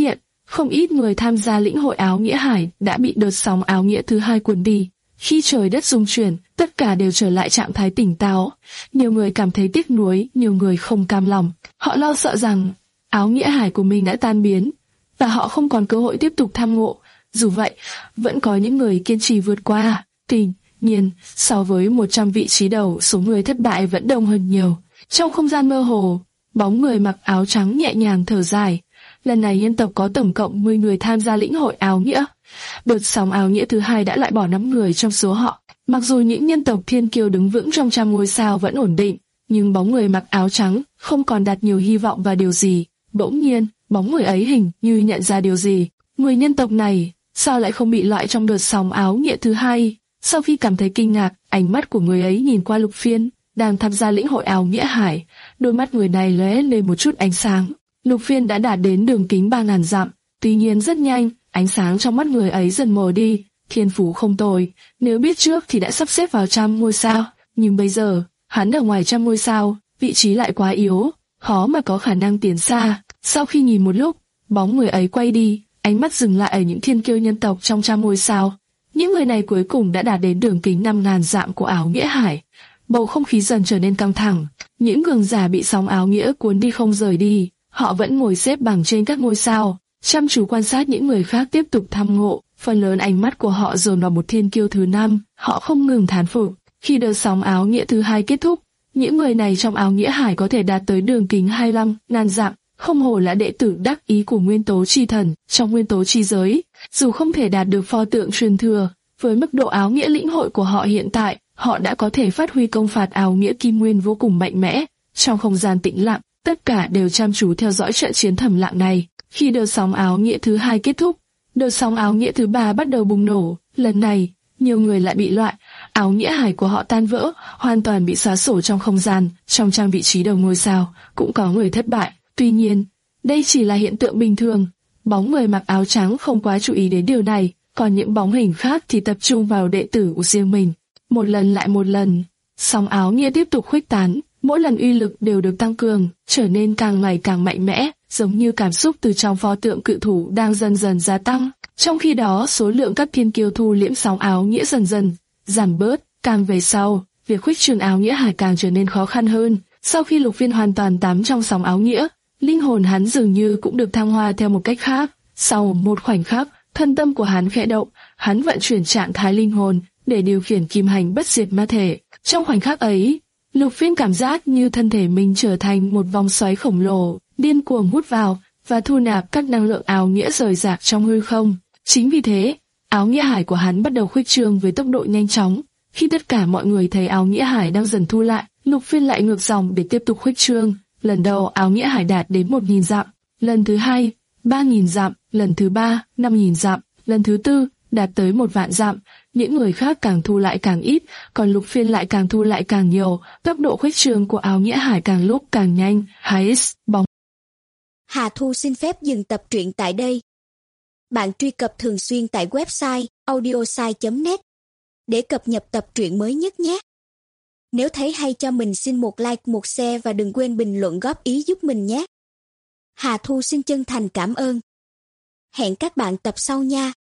không ít người tham gia lĩnh hội áo nghĩa hải đã bị đợt sóng áo nghĩa thứ hai cuốn đi. Khi trời đất rung chuyển, tất cả đều trở lại trạng thái tỉnh táo. Nhiều người cảm thấy tiếc nuối, nhiều người không cam lòng. Họ lo sợ rằng áo nghĩa hải của mình đã tan biến và họ không còn cơ hội tiếp tục tham ngộ. Dù vậy, vẫn có những người kiên trì vượt qua. Tuy nhiên, so với một trăm vị trí đầu, số người thất bại vẫn đông hơn nhiều. Trong không gian mơ hồ, bóng người mặc áo trắng nhẹ nhàng thở dài. Lần này nhân tộc có tổng cộng mười người tham gia lĩnh hội áo nghĩa. Đợt sóng áo nghĩa thứ hai đã loại bỏ năm người trong số họ. Mặc dù những nhân tộc thiên kiêu đứng vững trong trăm ngôi sao vẫn ổn định, nhưng bóng người mặc áo trắng không còn đặt nhiều hy vọng vào điều gì. Bỗng nhiên, bóng người ấy hình như nhận ra điều gì. Người nhân tộc này sao lại không bị loại trong đợt sóng áo nghĩa thứ hai? Sau khi cảm thấy kinh ngạc, ánh mắt của người ấy nhìn qua Lục Phiên, đang tham gia lĩnh hội áo nghĩa hải. Đôi mắt người này lóe lên một chút ánh sáng. Lục Phiên đã đạt đến đường kính ba ngàn dặm. Tuy nhiên rất nhanh, ánh sáng trong mắt người ấy dần mờ đi. Thiên phú không tồi, nếu biết trước thì đã sắp xếp vào trăm ngôi sao. Nhưng bây giờ, hắn ở ngoài trăm ngôi sao, vị trí lại quá yếu, khó mà có khả năng tiến xa. Sau khi nhìn một lúc, bóng người ấy quay đi, ánh mắt dừng lại ở những thiên kiêu nhân tộc trong trăm ngôi sao. Những người này cuối cùng đã đạt đến đường kính năm ngàn dặm của áo nghĩa hải. Bầu không khí dần trở nên căng thẳng. Những cường giả bị sóng áo nghĩa cuốn đi không rời đi. Họ vẫn ngồi xếp bằng trên các ngôi sao, chăm chú quan sát những người khác tiếp tục tham ngộ. Phần lớn ánh mắt của họ dồn vào một thiên kiêu thứ năm. Họ không ngừng thán phục. Khi đợt sóng áo nghĩa thứ hai kết thúc, những người này trong áo nghĩa hải có thể đạt tới đường kính hai mươi lăm ngàn dặm. Không hổ là đệ tử đắc ý của nguyên tố chi thần trong nguyên tố chi giới. Dù không thể đạt được pho tượng truyền thừa, với mức độ áo nghĩa lĩnh hội của họ hiện tại, họ đã có thể phát huy công phạt áo nghĩa kim nguyên vô cùng mạnh mẽ. Trong không gian tĩnh lặng, tất cả đều chăm chú theo dõi trận chiến thầm lặng này. Khi đợt sóng áo nghĩa thứ hai kết thúc, đợt sóng áo nghĩa thứ ba bắt đầu bùng nổ. Lần này, nhiều người lại bị loại. Áo nghĩa hải của họ tan vỡ, hoàn toàn bị xóa sổ trong không gian. Trong trăm vị trí đầu ngôi sao, cũng có người thất bại. Tuy nhiên, đây chỉ là hiện tượng bình thường. Bóng người mặc áo trắng không quá chú ý đến điều này, còn những bóng hình khác thì tập trung vào đệ tử của riêng mình. Một lần lại một lần, sóng áo nghĩa tiếp tục khuếch tán, mỗi lần uy lực đều được tăng cường, trở nên càng ngày càng mạnh mẽ, giống như cảm xúc từ trong pho tượng cự thủ đang dần dần gia tăng. Trong khi đó, số lượng các thiên kiêu thu liễm sóng áo nghĩa dần dần giảm bớt. Càng về sau, việc khuếch trương áo nghĩa hải càng trở nên khó khăn hơn. Sau khi Lục Phiên hoàn toàn tắm trong sóng áo nghĩa, linh hồn hắn dường như cũng được thăng hoa theo một cách khác. Sau một khoảnh khắc, thân tâm của hắn khẽ động, hắn vận chuyển trạng thái linh hồn để điều khiển kim hành bất diệt ma thể. Trong khoảnh khắc ấy, Lục Phiên cảm giác như thân thể mình trở thành một vòng xoáy khổng lồ, điên cuồng hút vào và thu nạp các năng lượng áo nghĩa rời rạc trong hư không. Chính vì thế, áo nghĩa hải của hắn bắt đầu khuếch trương với tốc độ nhanh chóng. Khi tất cả mọi người thấy áo nghĩa hải đang dần thu lại, Lục Phiên lại ngược dòng để tiếp tục khuếch trương. Lần đầu áo nghĩa hải đạt đến một nghìn dặm, lần thứ hai, ba nghìn dặm, lần thứ ba, năm nghìn dặm, lần thứ tư, đạt tới một vạn dặm. Những người khác càng thu lại càng ít, còn Lục Phiên lại càng thu lại càng nhiều. Tốc độ khuếch trương của áo nghĩa hải càng lúc càng nhanh. Hais, bóng. Hà Thu xin phép dừng tập truyện tại đây. Bạn truy cập thường xuyên tại website audiosai chấm net để cập nhật tập truyện mới nhất nhé. Nếu thấy hay cho mình xin một like, một share và đừng quên bình luận góp ý giúp mình nhé. Hà Thu xin chân thành cảm ơn. Hẹn các bạn tập sau nha.